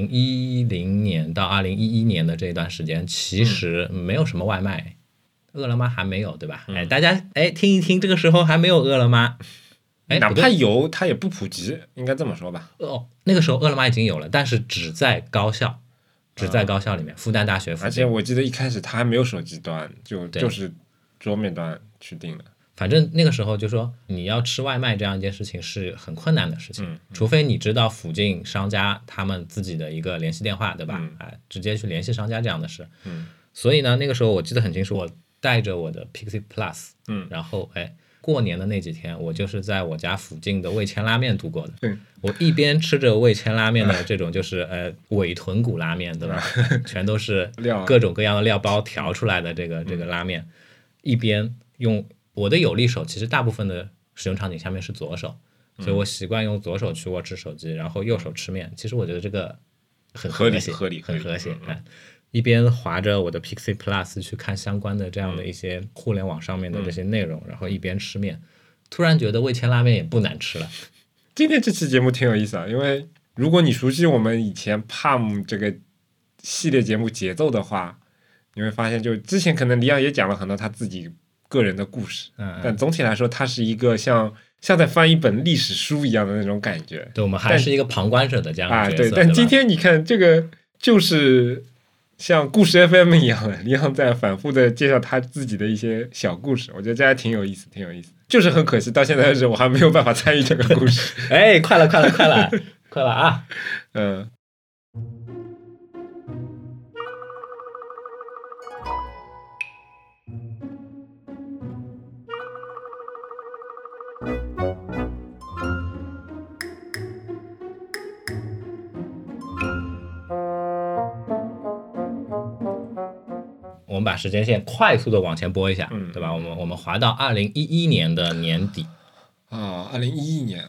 2010年到2011年的这段时间，其实没有什么外卖，饿了么还没有，对吧？大家听一听，这个时候还没有饿了么。 哪怕有，它也不普及，应该这么说吧。 那个时候饿了么已经有了，但是只在高校里面，复旦大学附近。 而且我记得一开始它还没有手机端，就是桌面端去订的。 反正那个时候就说你要吃外卖这样一件事情是很困难的事情，除非你知道附近商家他们自己的一个联系电话，对吧？直接去联系商家这样的事。所以呢，那个时候我记得很清楚，我带着我的 Pixie Plus，然后过年的那几天，我就是在我家附近的味千拉面度过的。我一边吃着味千拉面的这种就是伪豚骨拉面，对吧？全都是各种各样的料包调出来的这个拉面，一边用我的有利手，其实大部分的使用场景下面是左手，所以我习惯用左手去握持手机，然后右手吃面。其实我觉得这个很合理， 很和谐。一边划着我的 Pixie Plus 去看相关的这样的一些互联网上面的这些内容，然后一边吃面，突然觉得味千拉面也不难吃了。 今天这期节目挺有意思啊，因为如果你熟悉我们以前 Palm 这个系列节目节奏的话，你会发现就之前可能黎阳也讲了很多他自己个人的故事，但总体来说它是一个像在翻一本历史书一样的那种感觉。 对，我们还是一个旁观者的这样的角色。 对，但今天你看这个就是像故事 FM 一样的，黎阳在反复的介绍他自己的一些小故事，我觉得这还挺有意思。就是很可惜，到现在为止我还没有办法参与这个故事。 快了啊！ 把时间线快速的往前拨一下，对吧？我们滑到2011年的年底啊，2011年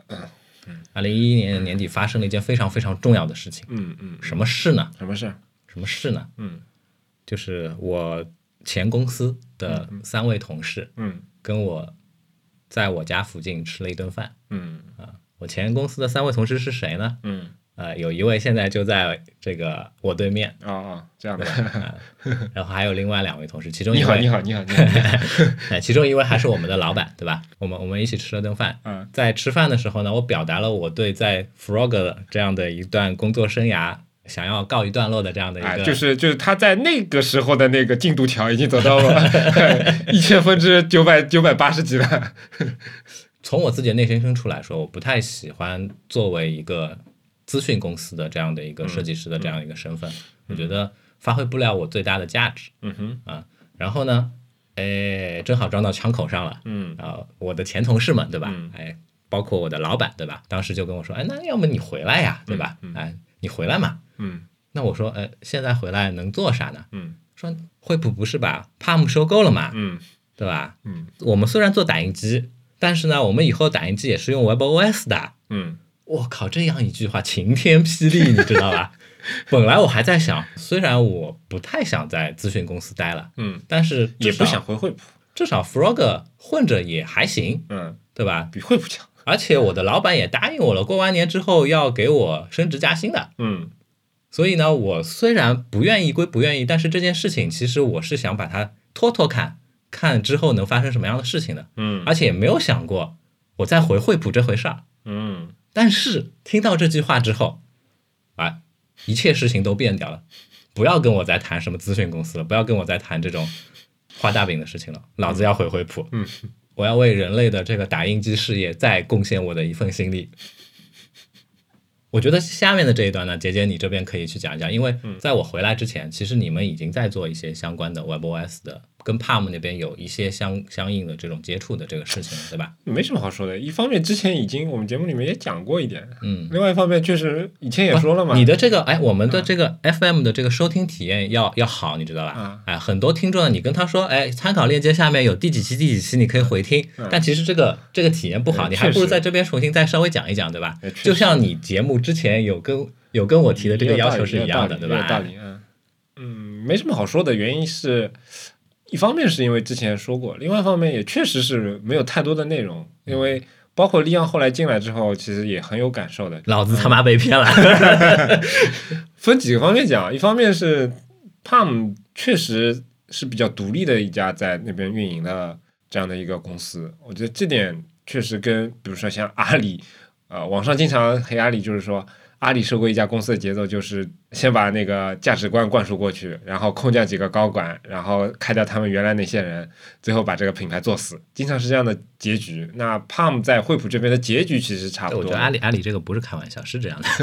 ，2011年的年底发生了一件非常非常重要的事情。什么事呢？什么事呢？就是我前公司的3位同事，跟我在我家附近吃了一顿饭。我前公司的3位同事是谁呢？有一位现在就在这个我对面这样的然后还有另外2位同事，其中一位你好其中一位还是我们的老板，对吧？我们一起吃了顿饭。在吃饭的时候呢，我表达了我对在 Frog 这样的一段工作生涯想要告一段落的这样的一个， 就是他在那个时候的那个进度条已经走到了1000分之980几了。 从我自己的内心深处来说，我不太喜欢作为一个资讯公司的这样的一个设计师的这样一个身份，我觉得发挥不了我最大的价值。然后呢，正好撞到枪口上了。我的前同事们，对吧？包括我的老板，对吧？当时就跟我说，那要么你回来呀，对吧？你回来嘛。那我说，现在回来能做啥呢？说惠普不是把 Palm 收购了嘛？对吧？我们虽然做打印机，但是呢，我们以后打印机也是用 WebOS 的。我靠，这样一句话晴天霹雳，你知道吧？本来我还在想，虽然我不太想在咨询公司待了，但是也不想回惠普， 至少 Frog 混着也还行，对吧？ 比惠普强。 而且我的老板也答应我了，过完年之后要给我升职加薪的。所以呢，我虽然不愿意归不愿意，但是这件事情其实我是想把它拖看之后能发生什么样的事情的。而且也没有想过我再回惠普这回事儿。但是听到这句话之后，一切事情都变掉了。不要跟我再谈什么咨询公司了，不要跟我再谈这种画大饼的事情了，老子要回惠普。我要为人类的这个打印机事业再贡献我的一份心力。我觉得下面的这一段呢，杰杰你这边可以去讲一讲，因为在我回来之前，其实你们已经在做一些相关的 WebOS 的，跟 Palm 那边有一些相应的这种接触的这个事情，对吧？ 没什么好说的。一方面之前已经我们节目里面也讲过一点，另外一方面确实以前也说了嘛。 你的这个我们的这个 FM 的这个收听体验要好，你知道吧？很多听众你跟他说，参考链接下面有第几期你可以回听，但其实这个体验不好，你还不如在这边重新再稍微讲一讲，对吧？就像你节目之前有跟我提的这个要求是一样的，对吧？ 有道理。没什么好说的，原因是一方面是因为之前说过，另外一方面也确实是没有太多的内容，因为包括利昂后来进来之后，其实也很有感受的。 老子他妈被骗了。 分几个方面讲，一方面是 Palm 确实是比较独立的一家在那边运营的这样的一个公司，我觉得这点确实跟比如说像阿里，网上经常黑阿里，就是说阿里收购一家公司的节奏就是先把那个价值观灌输过去，然后空降几个高管，然后开掉他们原来那些人，最后把这个品牌做死，经常是这样的结局。那 Palm 在惠普这边的结局其实差不多。 我觉得阿里这个不是开玩笑，是这样的。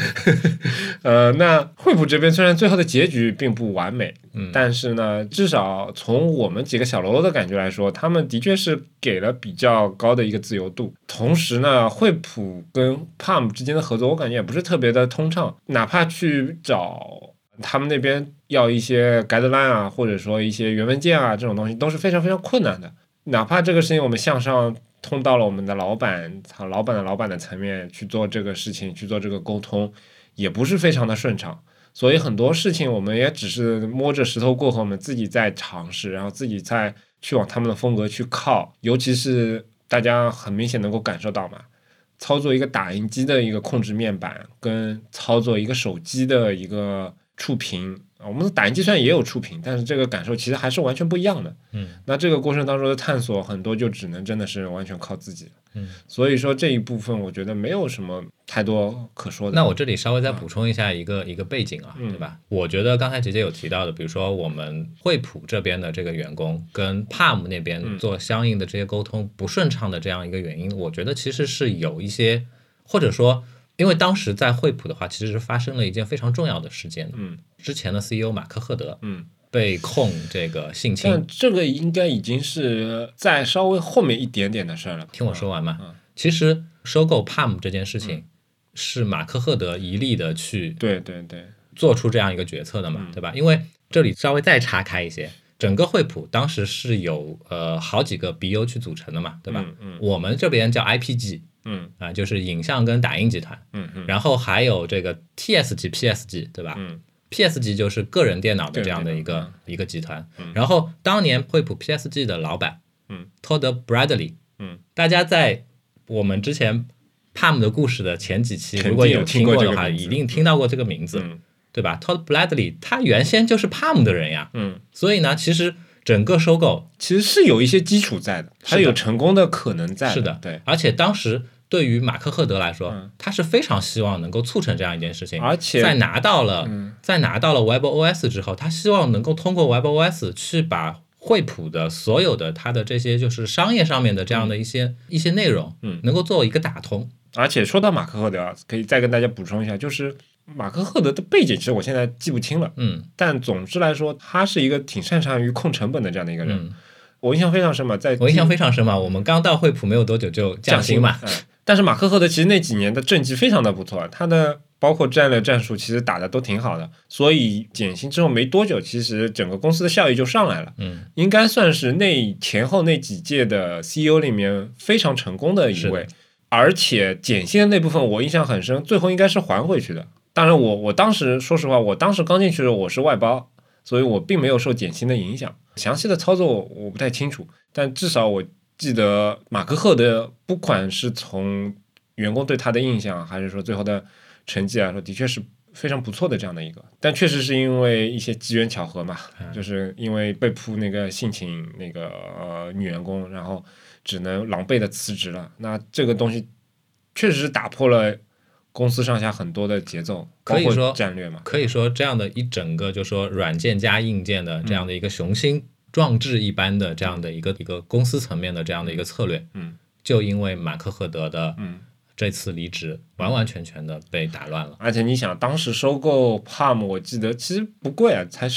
那惠普这边虽然最后的结局并不完美，但是呢，至少从我们几个小喽啰的感觉来说，他们的确是给了比较高的一个自由度。同时呢，惠普跟 Palm 之间的合作，我感觉也不是特别的通畅，哪怕去找他们那边要一些 guideline 啊，或者说一些原文件啊，这种东西都是非常非常困难的。哪怕这个事情我们向上通到了我们的老板的层面去做这个事情，去做这个沟通，也不是非常的顺畅。所以很多事情我们也只是摸着石头过河，我们自己在尝试，然后自己再去往他们的风格去靠。尤其是大家很明显能够感受到嘛，操作一个打印机的一个控制面板跟操作一个手机的一个触屏，我们的打印机虽然也有触屏，但是这个感受其实还是完全不一样的。那这个过程当中的探索很多就只能真的是完全靠自己。所以说这一部分我觉得没有什么太多可说的。 那我这里稍微再补充一下一个背景啊，对吧？我觉得刚才杰杰有提到的，比如说我们惠普这边的这个员工跟 Palm 那边做相应的这些沟通不顺畅的这样一个原因，我觉得其实是有一些，或者说因为当时在惠普的话其实是发生了一件非常重要的事件的。之前的 CEO 马克赫德被控这个性侵， 但这个应该已经是在稍微后面一点点的事了。 听我说完嘛。其实收购 Palm 这件事情是马克赫德一力的去对做出这样一个决策的嘛，对吧？因为这里稍微再岔开一些， 整个惠普当时是有好几个 BU 去组成的嘛，对吧？我们这边叫 IPG，就是影像跟打印集团，然后还有这个 TSG、PSG， 对吧？PSG 就是个人电脑的这样的一个集团。然后当年惠普 PSG 的老板Todd Bradley，大家在我们之前 Palm 的故事的前几期，如果有听过的话，一定听到过这个名字，对吧 ？Todd Bradley 他原先就是 Palm 的人呀，所以呢，其实整个收购其实是有一些基础在的，它有成功的可能在的。 是的， 对。 而且当时对于马克赫德来说，他是非常希望能够促成这样一件事情， 而且在拿到了 WebOS 之后，他希望能够通过 WebOS 去把惠普的所有的它的这些就是商业上面的这样的一些内容，能够做一个打通。 而且说到马克赫德，可以再跟大家补充一下，就是马克赫德的背景其实我现在记不清了，但总之来说，他是一个挺擅长于控成本的这样的一个人。我印象非常深嘛，我印象非常深嘛，我们刚到惠普没有多久就降薪嘛。 但是马克赫德其实那几年的政绩非常的不错，他的包括战略战术其实打的都挺好的，所以减薪之后没多久，其实整个公司的效益就上来了。应该算是前后那几届的 CEO 里面非常成功的一位。而且减薪的那部分我印象很深，最后应该是还回去的。当然我当时说实话，我当时刚进去的时候我是外包，所以我并没有受减薪的影响。详细的操作我不太清楚，但至少我记得马克赫德不管是从员工对他的印象，还是说最后的成绩来说，的确是非常不错的这样的一个。但确实是因为一些机缘巧合嘛，就是因为被扑那个性侵那个女员工，然后只能狼狈的辞职了。那这个东西确实是打破了公司上下很多的节奏，包括战略嘛。 可以说这样的一整个就是说软件加硬件的这样的一个雄心壮志一般的这样的一个公司层面的这样的一个策略，就因为马克赫德的这次离职完完全全的被打乱了。 而且你想当时收购 Palm 我记得其实不贵啊，才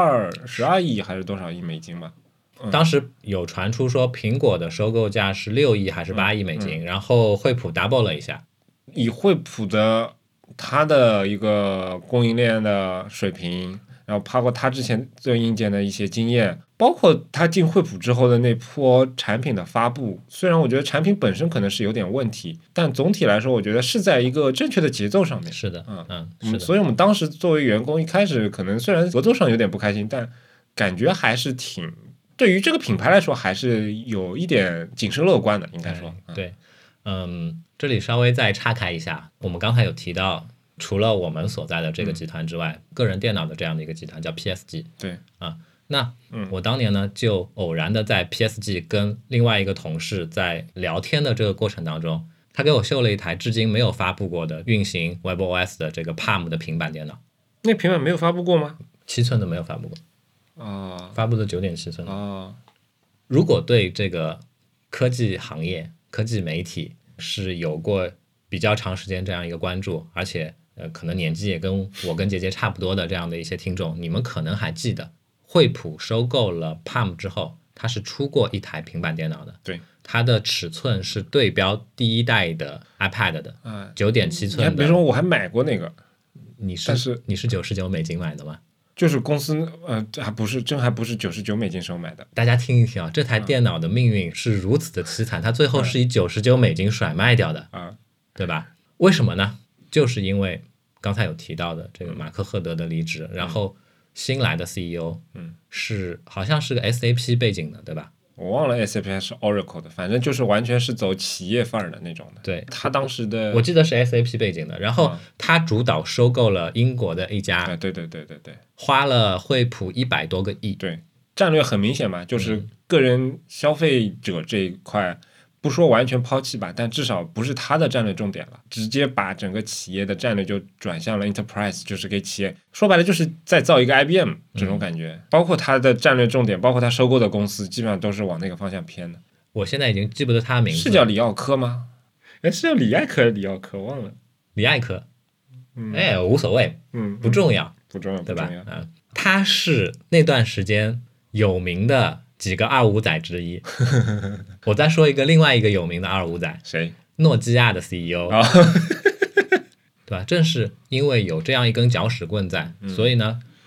12亿还是多少亿美金吧。 当时有传出说苹果的收购价是6亿还是8亿美金，然后惠普 double 了一下。 以惠普的它的一个供应链的水平，然后包括它之前做硬件的一些经验，包括它进惠普之后的那波产品的发布，虽然我觉得产品本身可能是有点问题，但总体来说我觉得是在一个正确的节奏上面。 是的， 是的。所以我们当时作为员工，一开始可能虽然合作上有点不开心，但感觉还是对于这个品牌来说还是有一点谨慎乐观的，应该说。 对，这里稍微再岔开一下，我们刚才有提到，除了我们所在的这个集团之外，个人电脑的这样的一个集团叫 PSG。 对啊，那我当年呢就偶然的在 PSG 跟另外一个同事在聊天的这个过程当中，他给我秀了一台至今没有发布过的运行 WebOS 的这个 Palm 的平板电脑。 那平板没有发布过吗 ？7寸的没有发布过。发布的9.7寸。如果对这个科技行业、科技媒体是有过比较长时间这样一个关注，而且可能年纪也跟我跟杰杰差不多的这样的一些听众，你们可能还记得，惠普收购了 Palm 之后，它是出过一台平板电脑的。 对， 它的尺寸是对标第一代的 iPad 的9.7寸的。 你别说，我还买过那个。 你是99美金买的吗？ 就是公司还不是99美金时候买的。 大家听一听啊，这台电脑的命运是如此的凄惨，它最后是以99美金甩卖掉的，对吧？为什么呢？就是因为刚才有提到的这个马克赫德的离职，然后新来的 CEO 好像是个 SAP 背景的，对吧？ 我忘了 SAP 还是 Oracle 的，反正就是完全是走企业范儿的那种的。 对， 他当时的我记得是 SAP 背景的，然后他主导收购了英国的一家， 对， 花了惠普100多个亿。 对，战略很明显嘛，就是个人消费者这一块，不说完全抛弃吧，但至少不是他的战略重点了，直接把整个企业的战略就转向了 Enterprise， 就是给企业说白了就是在造一个 IBM 这种感觉，包括他的战略重点，包括他收购的公司，基本上都是往那个方向偏的。 我现在已经记不得他的名字， 是叫李奥科吗？是叫李艾科还是李奥科？忘了。 李艾科，无所谓，不重要，对吧？他是那段时间有名的几个二五仔之一。我再说另外一个有名的二五仔， 谁？ 诺基亚的 CEO，对吧？正是因为有这样一根搅屎棍在，所以呢，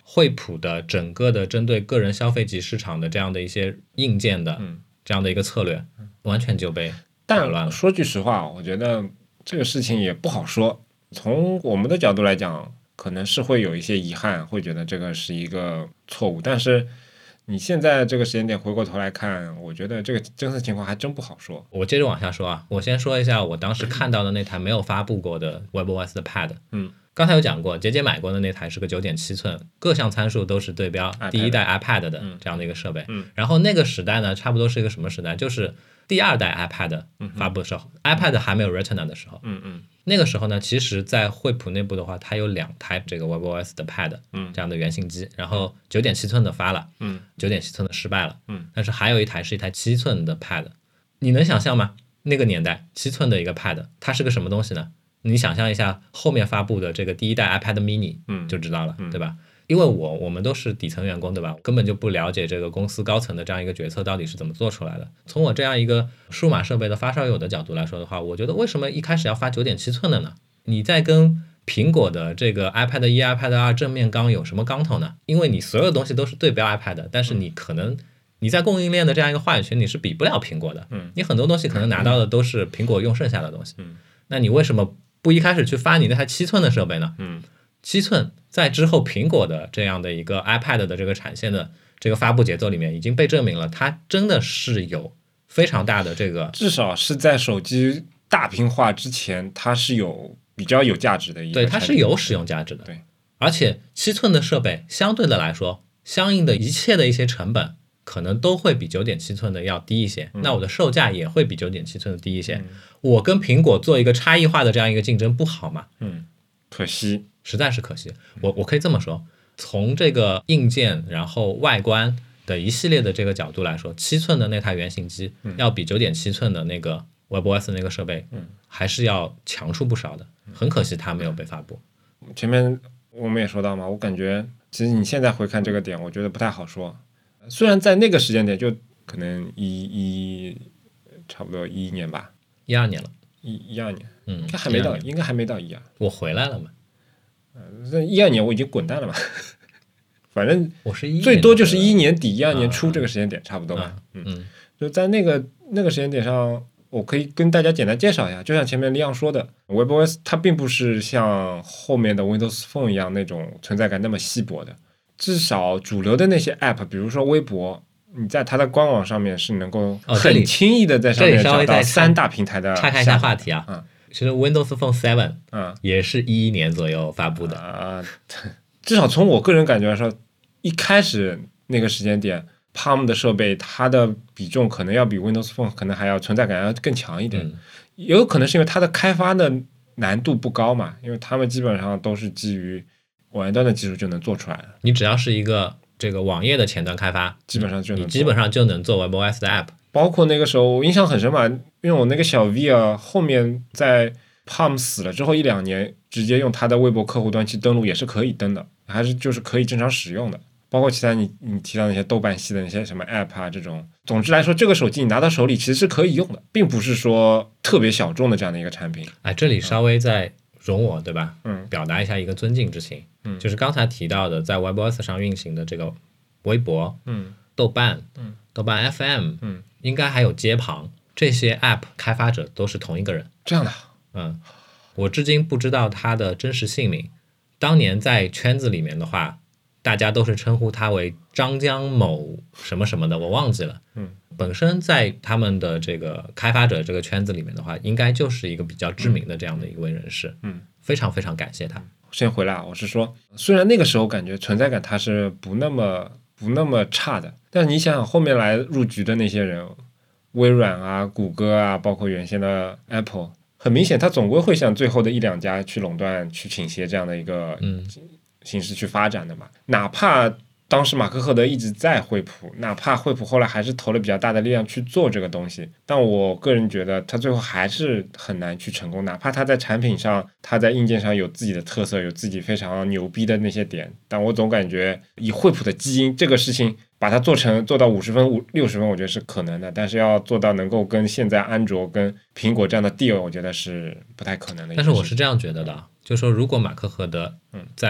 惠普的整个的针对个人消费级市场的这样的一些硬件的这样的一个策略，完全就被打乱了。 但说句实话，我觉得这个事情也不好说。从我们的角度来讲，可能是会有一些遗憾，会觉得这个是一个错误。但是你现在这个时间点回过头来看，我觉得这个真实情况还真不好说。 我接着往下说啊，我先说一下我当时看到的那台没有发布过的 WebOS 的 Pad。刚才有讲过，杰杰买过的那台是个9.7寸，各项参数都是对标第一代 iPad 的这样的一个设备。然后那个时代呢，差不多是一个什么时代？就是第二代 iPad 发布的时候，iPad 还没有 Retina 的时候。那个时候呢，其实在惠普内部的话，它有2台这个 WebOS 的 Pad 这样的原型机，然后9.7寸的发了，9.7寸的失败了，但是还有一台是一台7寸的 Pad。你能想象吗？那个年代7寸的一个 Pad， 它是个什么东西呢？你想象一下后面发布的这个第一代 iPad mini 就知道了，对吧？因为我们都是底层员工，对吧？根本就不了解这个公司高层的这样一个决策到底是怎么做出来的。从我这样一个数码设备的发烧友的角度来说的话，我觉得为什么一开始要发9.7寸的呢？你在跟苹果的这个 iPad 1、iPad 2正面刚有什么刚头呢？因为你所有东西都是对标 iPad， 但是你可能你在供应链的这样一个话语权你是比不了苹果的，你很多东西可能拿到的都是苹果用剩下的东西，那你为什么不一开始去发你那台7寸的设备呢？7寸在之后苹果的这样的一个 iPad 的这个产线的这个发布节奏里面已经被证明了，它真的是有非常大的这个， 至少是在手机大屏化之前，它是有比较有价值的一个， 对，它是有使用价值的。 对， 而且7寸的设备相对的来说，相应的一切的一些成本可能都会比9.7寸的要低一些，那我的售价也会比9.7寸的低一些。我跟苹果做一个差异化的这样一个竞争不好吗？ 可惜， 实在是可惜。我可以这么说，从这个硬件然后外观的一系列的这个角度来说，7寸的那台原型机要比9.7寸的那个 WebOS 那个设备还是要强出不少的，很可惜它没有被发布。 前面我们也说到嘛，我感觉其实你现在回看这个点，我觉得不太好说。虽然在那个时间点，就可能差不多11年吧 ，12年了 ，12年，应该还没到，应该还没到12。 我回来了嘛， 这12年我已经滚蛋了嘛，反正我是11 最多就是11年底、12年初这个时间点差不多嘛。就在那个时间点上，我可以跟大家简单介绍一下，就像前面李阳说的 ，WebOS 它并不是像后面的 Windows Phone 一样那种存在感那么稀薄的。至少主流的那些 App， 比如说微博，你在它的官网上面是能够很轻易的在上面找到3大平台的。 岔开一下话题啊，其实 Windows Phone 7也是11年左右发布的至少从我个人感觉来说，一开始那个时间点 ，Palm 的设备它的比重可能要比 Windows Phone 可能还要存在感要更强一点，也有可能是因为它的开发的难度不高嘛，因为他们基本上都是基于网页端的技术就能做出来了。 你只要是一个这个网页的前端开发， 基本上就能做 WebOS 的 App。 包括那个时候我印象很深嘛，因为我那个小 V 啊，后面在 Palm 死了之后1-2年，直接用它的微博客户端去登录也是可以登的，还是就是可以正常使用的。包括其他你提到那些豆瓣系的那些什么 App 啊这种，总之来说，这个手机你拿到手里其实是可以用的，并不是说特别小众的这样的一个产品。 这里稍微再容我对吧？表达一下一个尊敬之情。就是刚才提到的在 WebOS 上运行的这个微博、豆瓣、豆瓣 FM，应该还有街旁，这些 App 开发者都是同一个人。 这样的？ 我至今不知道他的真实姓名。当年在圈子里面的话，大家都是称呼他为张江某什么什么的，我忘记了。本身在他们的这个开发者这个圈子里面的话，应该就是一个比较知名的这样的一位人士。非常非常感谢他。 先回来，我是说，虽然那个时候感觉存在感它是不那么差的，但是你想想后面来入局的那些人，微软啊、谷歌啊，包括原先的 Apple， 很明显它总归会向最后的1-2家去垄断、去倾斜这样的一个形式去发展的嘛。哪怕当时马克赫德一直在惠普，哪怕惠普后来还是投了比较大的力量去做这个东西，但我个人觉得他最后还是很难去成功。哪怕他在产品上、他在硬件上有自己的特色，有自己非常牛逼的那些点，但我总感觉以惠普的基因，这个事情把它做到50分、60分，我觉得是可能的。但是要做到能够跟现在安卓、跟苹果这样的地位，我觉得是不太可能的。 但是我是这样觉得的，就是说如果马克赫德在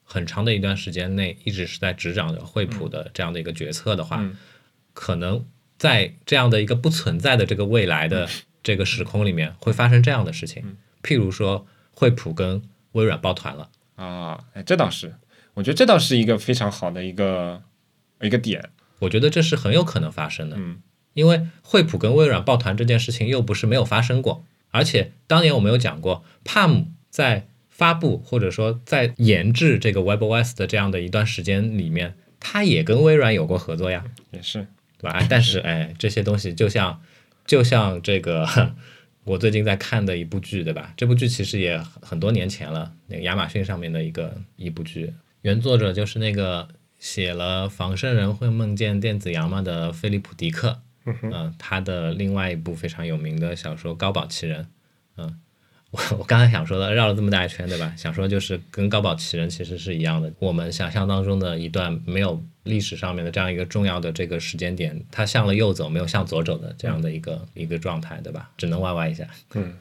很长的一段时间内一直是在执掌着惠普的这样的一个决策的话，可能在这样的一个不存在的这个未来的这个时空里面会发生这样的事情，譬如说惠普跟微软抱团了啊，这倒是，我觉得这倒是一个非常好的一个点。 我觉得这是很有可能发生的，因为惠普跟微软抱团这件事情又不是没有发生过，而且当年我们有讲过 Palm 在发布或者说在研制这个 WebOS 的这样的一段时间里面，它也跟微软有过合作呀， 也是， 对吧？但是这些东西就像这个我最近在看的一部剧，对吧？这部剧其实也很多年前了，那个亚马逊上面的一部剧，原作者就是那个写了《仿生人会梦见电子羊吗》的菲利普·迪克，他的另外一部非常有名的小说《高堡奇人》，我刚才想说的绕了这么大一圈，对吧？想说就是跟高堡奇人其实是一样的，我们想象当中的一段没有历史上面的这样一个重要的这个时间点，它向了右走，没有向左走的这样的一个状态，对吧？只能歪歪一下。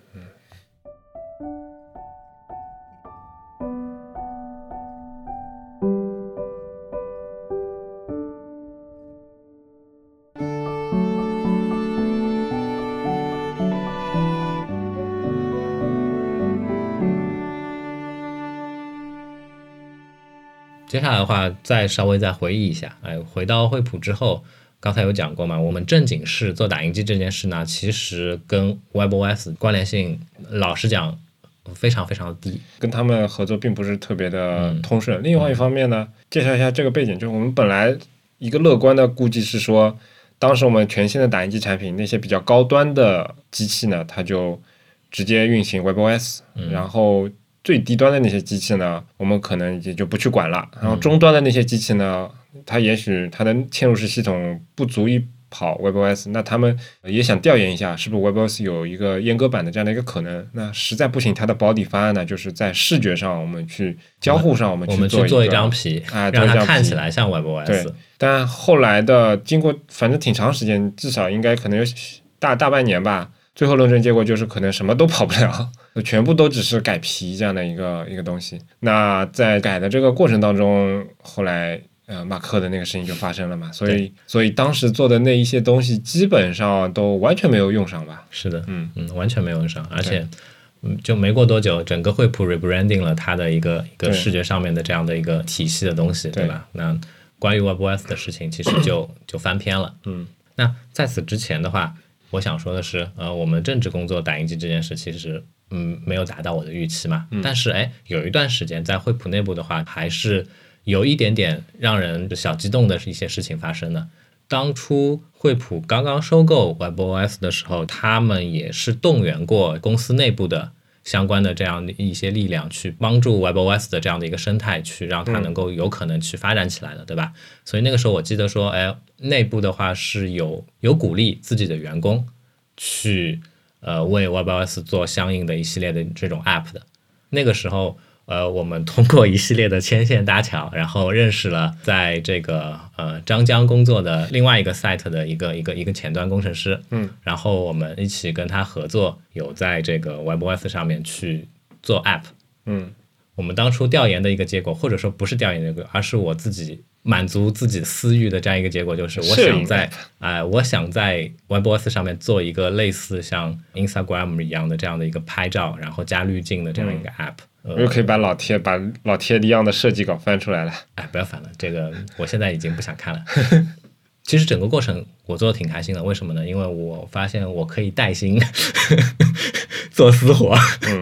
接下来的话，稍微再回忆一下，回到惠普之后，刚才有讲过嘛，我们正经事做打印机这件事呢，其实跟 WebOS 关联性，老实讲非常非常的低， 跟他们合作并不是特别的通顺。另外一方面呢，介绍一下这个背景，就是我们本来一个乐观的估计是说，当时我们全新的打印机产品，那些比较高端的机器呢，它就直接运行 WebOS，然后最低端的那些机器呢，我们可能也就不去管了。然后终端的那些机器呢，它也许它的嵌入式系统不足以跑 WebOS， 那他们也想调研一下，是不是 WebOS 有一个阉割版的这样的一个可能。那实在不行，它的保底方案呢，就是在视觉上我们去交互上我们去做一张皮，让它看起来像 WebOS。 对，但后来的经过反正挺长时间，至少应该可能有大半年吧。最后论证结果就是可能什么都跑不了，全部都只是改皮这样的一个东西。那在改的这个过程当中，后来马克的那个事情就发生了嘛，所以当时做的那一些东西基本上都完全没有用上吧。 是的，完全没有用上，而且就没过多久，整个惠普 rebranding 了它的一个视觉上面的这样的一个体系的东西，对吧？那关于 WebOS 的事情其实就翻篇了。那在此之前的话，我想说的是，我们正职工作打印机这件事其实没有达到我的预期嘛，但是有一段时间在惠普内部的话，还是有一点点让人小激动的一些事情发生的。当初惠普刚刚收购 WebOS 的时候，他们也是动员过公司内部的相关的这样的一些力量，去帮助 WebOS 的这样的一个生态，去让它能够有可能去发展起来的，对吧？所以那个时候我记得说，内部的话是有鼓励自己的员工去为 WebOS 做相应的一系列的这种 App 的。那个时候我们通过一系列的牵线搭桥，然后认识了在这个张江工作的另外一个 site 的一个前端工程师，然后我们一起跟他合作，有在这个 WebOS 上面去做 App。我们当初调研的一个结果，或者说不是调研的结果，而是我自己满足自己私欲的这样一个结果，就是我想在 WebOS 上面做一个类似像 Instagram 一样的这样的一个拍照，然后加滤镜的这样一个 App。 我又可以把老贴一样的设计稿翻出来了。 不要翻了，这个我现在已经不想看了。其实整个过程我做的挺开心的，为什么呢？因为我发现我可以带薪做私活。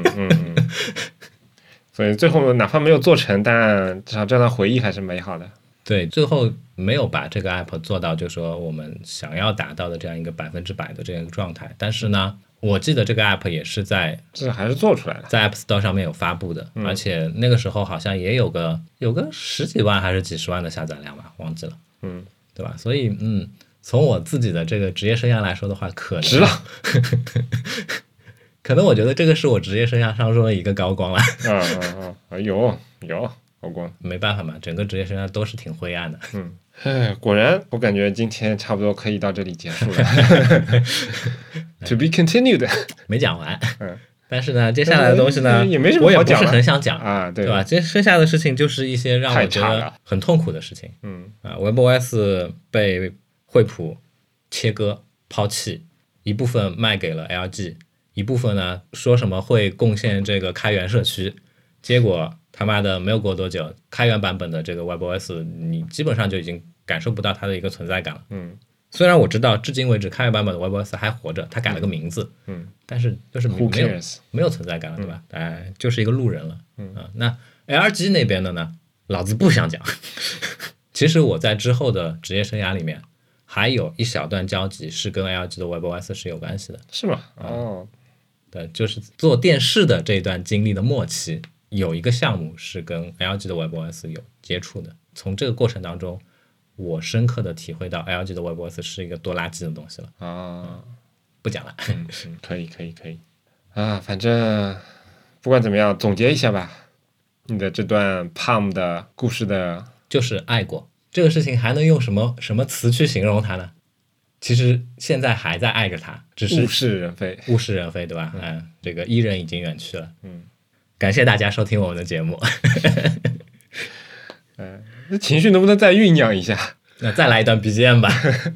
所以最后哪怕没有做成，但至少这段回忆还是美好的。 对，最后没有把这个 app 做到就是说我们想要达到的这样一个100%的这样一个状态，但是呢，我记得这个 app 也是这还是做出来了， 在 App Store 上面有发布的，而且那个时候好像也有个10几万还是几十万的下载量吧，忘记了，对吧？所以从我自己的这个职业生涯来说的话，可能值了。 可能我觉得这个是我职业生涯上中的一个高光了。 有高光， 没办法嘛，整个职业生涯都是挺灰暗的。 果然我感觉今天差不多可以到这里结束了。To be continued。 没讲完。 但是呢，接下来的东西呢， 也没什么我也不是好讲了很想讲啊，对吧？这剩下的事情就是一些让我觉得太差了很痛苦的事情。WebOS 被惠普切割抛弃，一部分卖给了 LG， 一部分呢说什么会贡献这个开源社区，结果他妈的没有过多久，开源版本的这个 WebOS 你基本上就已经感受不到它的一个存在感了。虽然我知道至今为止开源版本的 WebOS 还活着，它改了个名字，但是就是没有存在感了，对吧？就是一个路人了。那 LG 那边的呢，老子不想讲。其实我在之后的职业生涯里面，还有一小段交集是跟 LG 的 WebOS 是有关系的。 是吗？ 对，就是做电视的这段经历的末期，有一个项目是跟 LG 的 WebOS 有接触的。从这个过程当中，我深刻的体会到 LG 的 WebOS 是一个多垃圾的东西了。不讲了。 可以啊，反正不管怎么样，总结一下吧，你的这段 Palm 的故事的， 就是爱过这个事情，还能用什么词去形容它呢？其实现在还在爱着它，只是物是人非， 对吧？这个伊人已经远去了。感谢大家收听我们的节目。 这情绪能不能再酝酿一下？ 那再来一段 BGM 吧。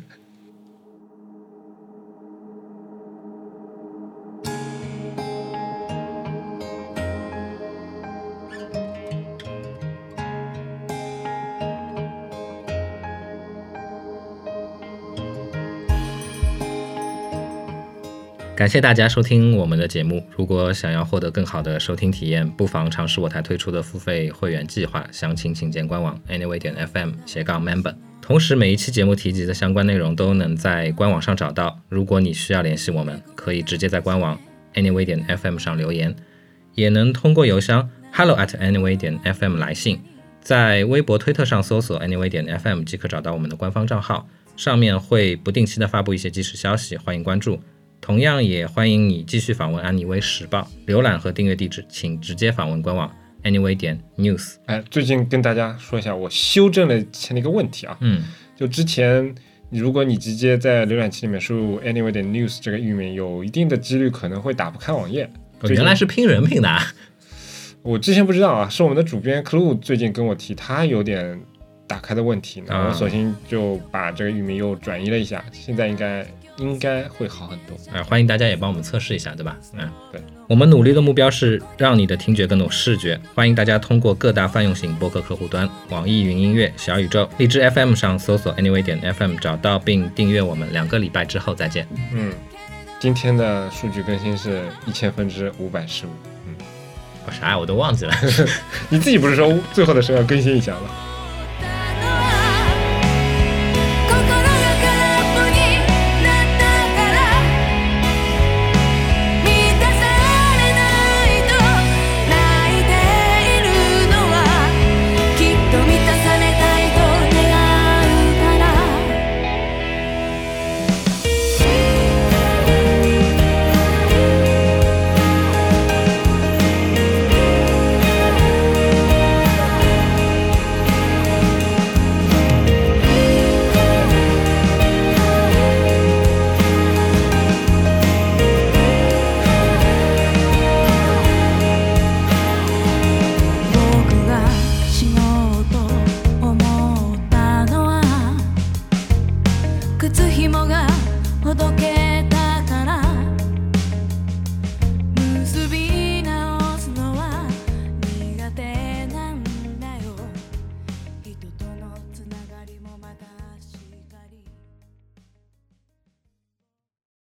感谢大家收听我们的节目。如果想要获得更好的收听体验，不妨尝试我台推出的付费会员计划，详情请见官网 anyway.fm/member。同时，每一期节目提及的相关内容都能在官网上找到。如果你需要联系我们，可以直接在官网 anyway.fm 上留言，也能通过邮箱 hello@anyway.fm 来信。在微博、推特上搜索 anyway.fm 即可找到我们的官方账号，上面会不定期的发布一些即时消息，欢迎关注。同样也欢迎你继续访问安妮微时报，浏览和订阅地址请直接访问官网 anyway.news。 最近跟大家说一下，我修正了前的一个问题啊。就之前如果你直接在浏览器里面输入 anyway.news 这个域名，有一定的几率可能会打不开网页。 原来是拼人品的。 我之前不知道啊，是我们的主编 Clue 最近跟我提，他有点打开的问题，那我索性就把这个域名又转移了一下，现在应该会好很多。 欢迎大家也帮我们测试一下，对吧？ 对， 我们努力的目标是让你的听觉更有视觉，欢迎大家通过各大泛用型播客客户端、网易云音乐、小宇宙、荔枝 FM 上搜索 anyway.fm 找到并订阅我们。2个礼拜之后再见。 今天的数据更新是1000分之515。 啥呀？我都忘记了。 你自己不是说最后的时候要更新一下吗？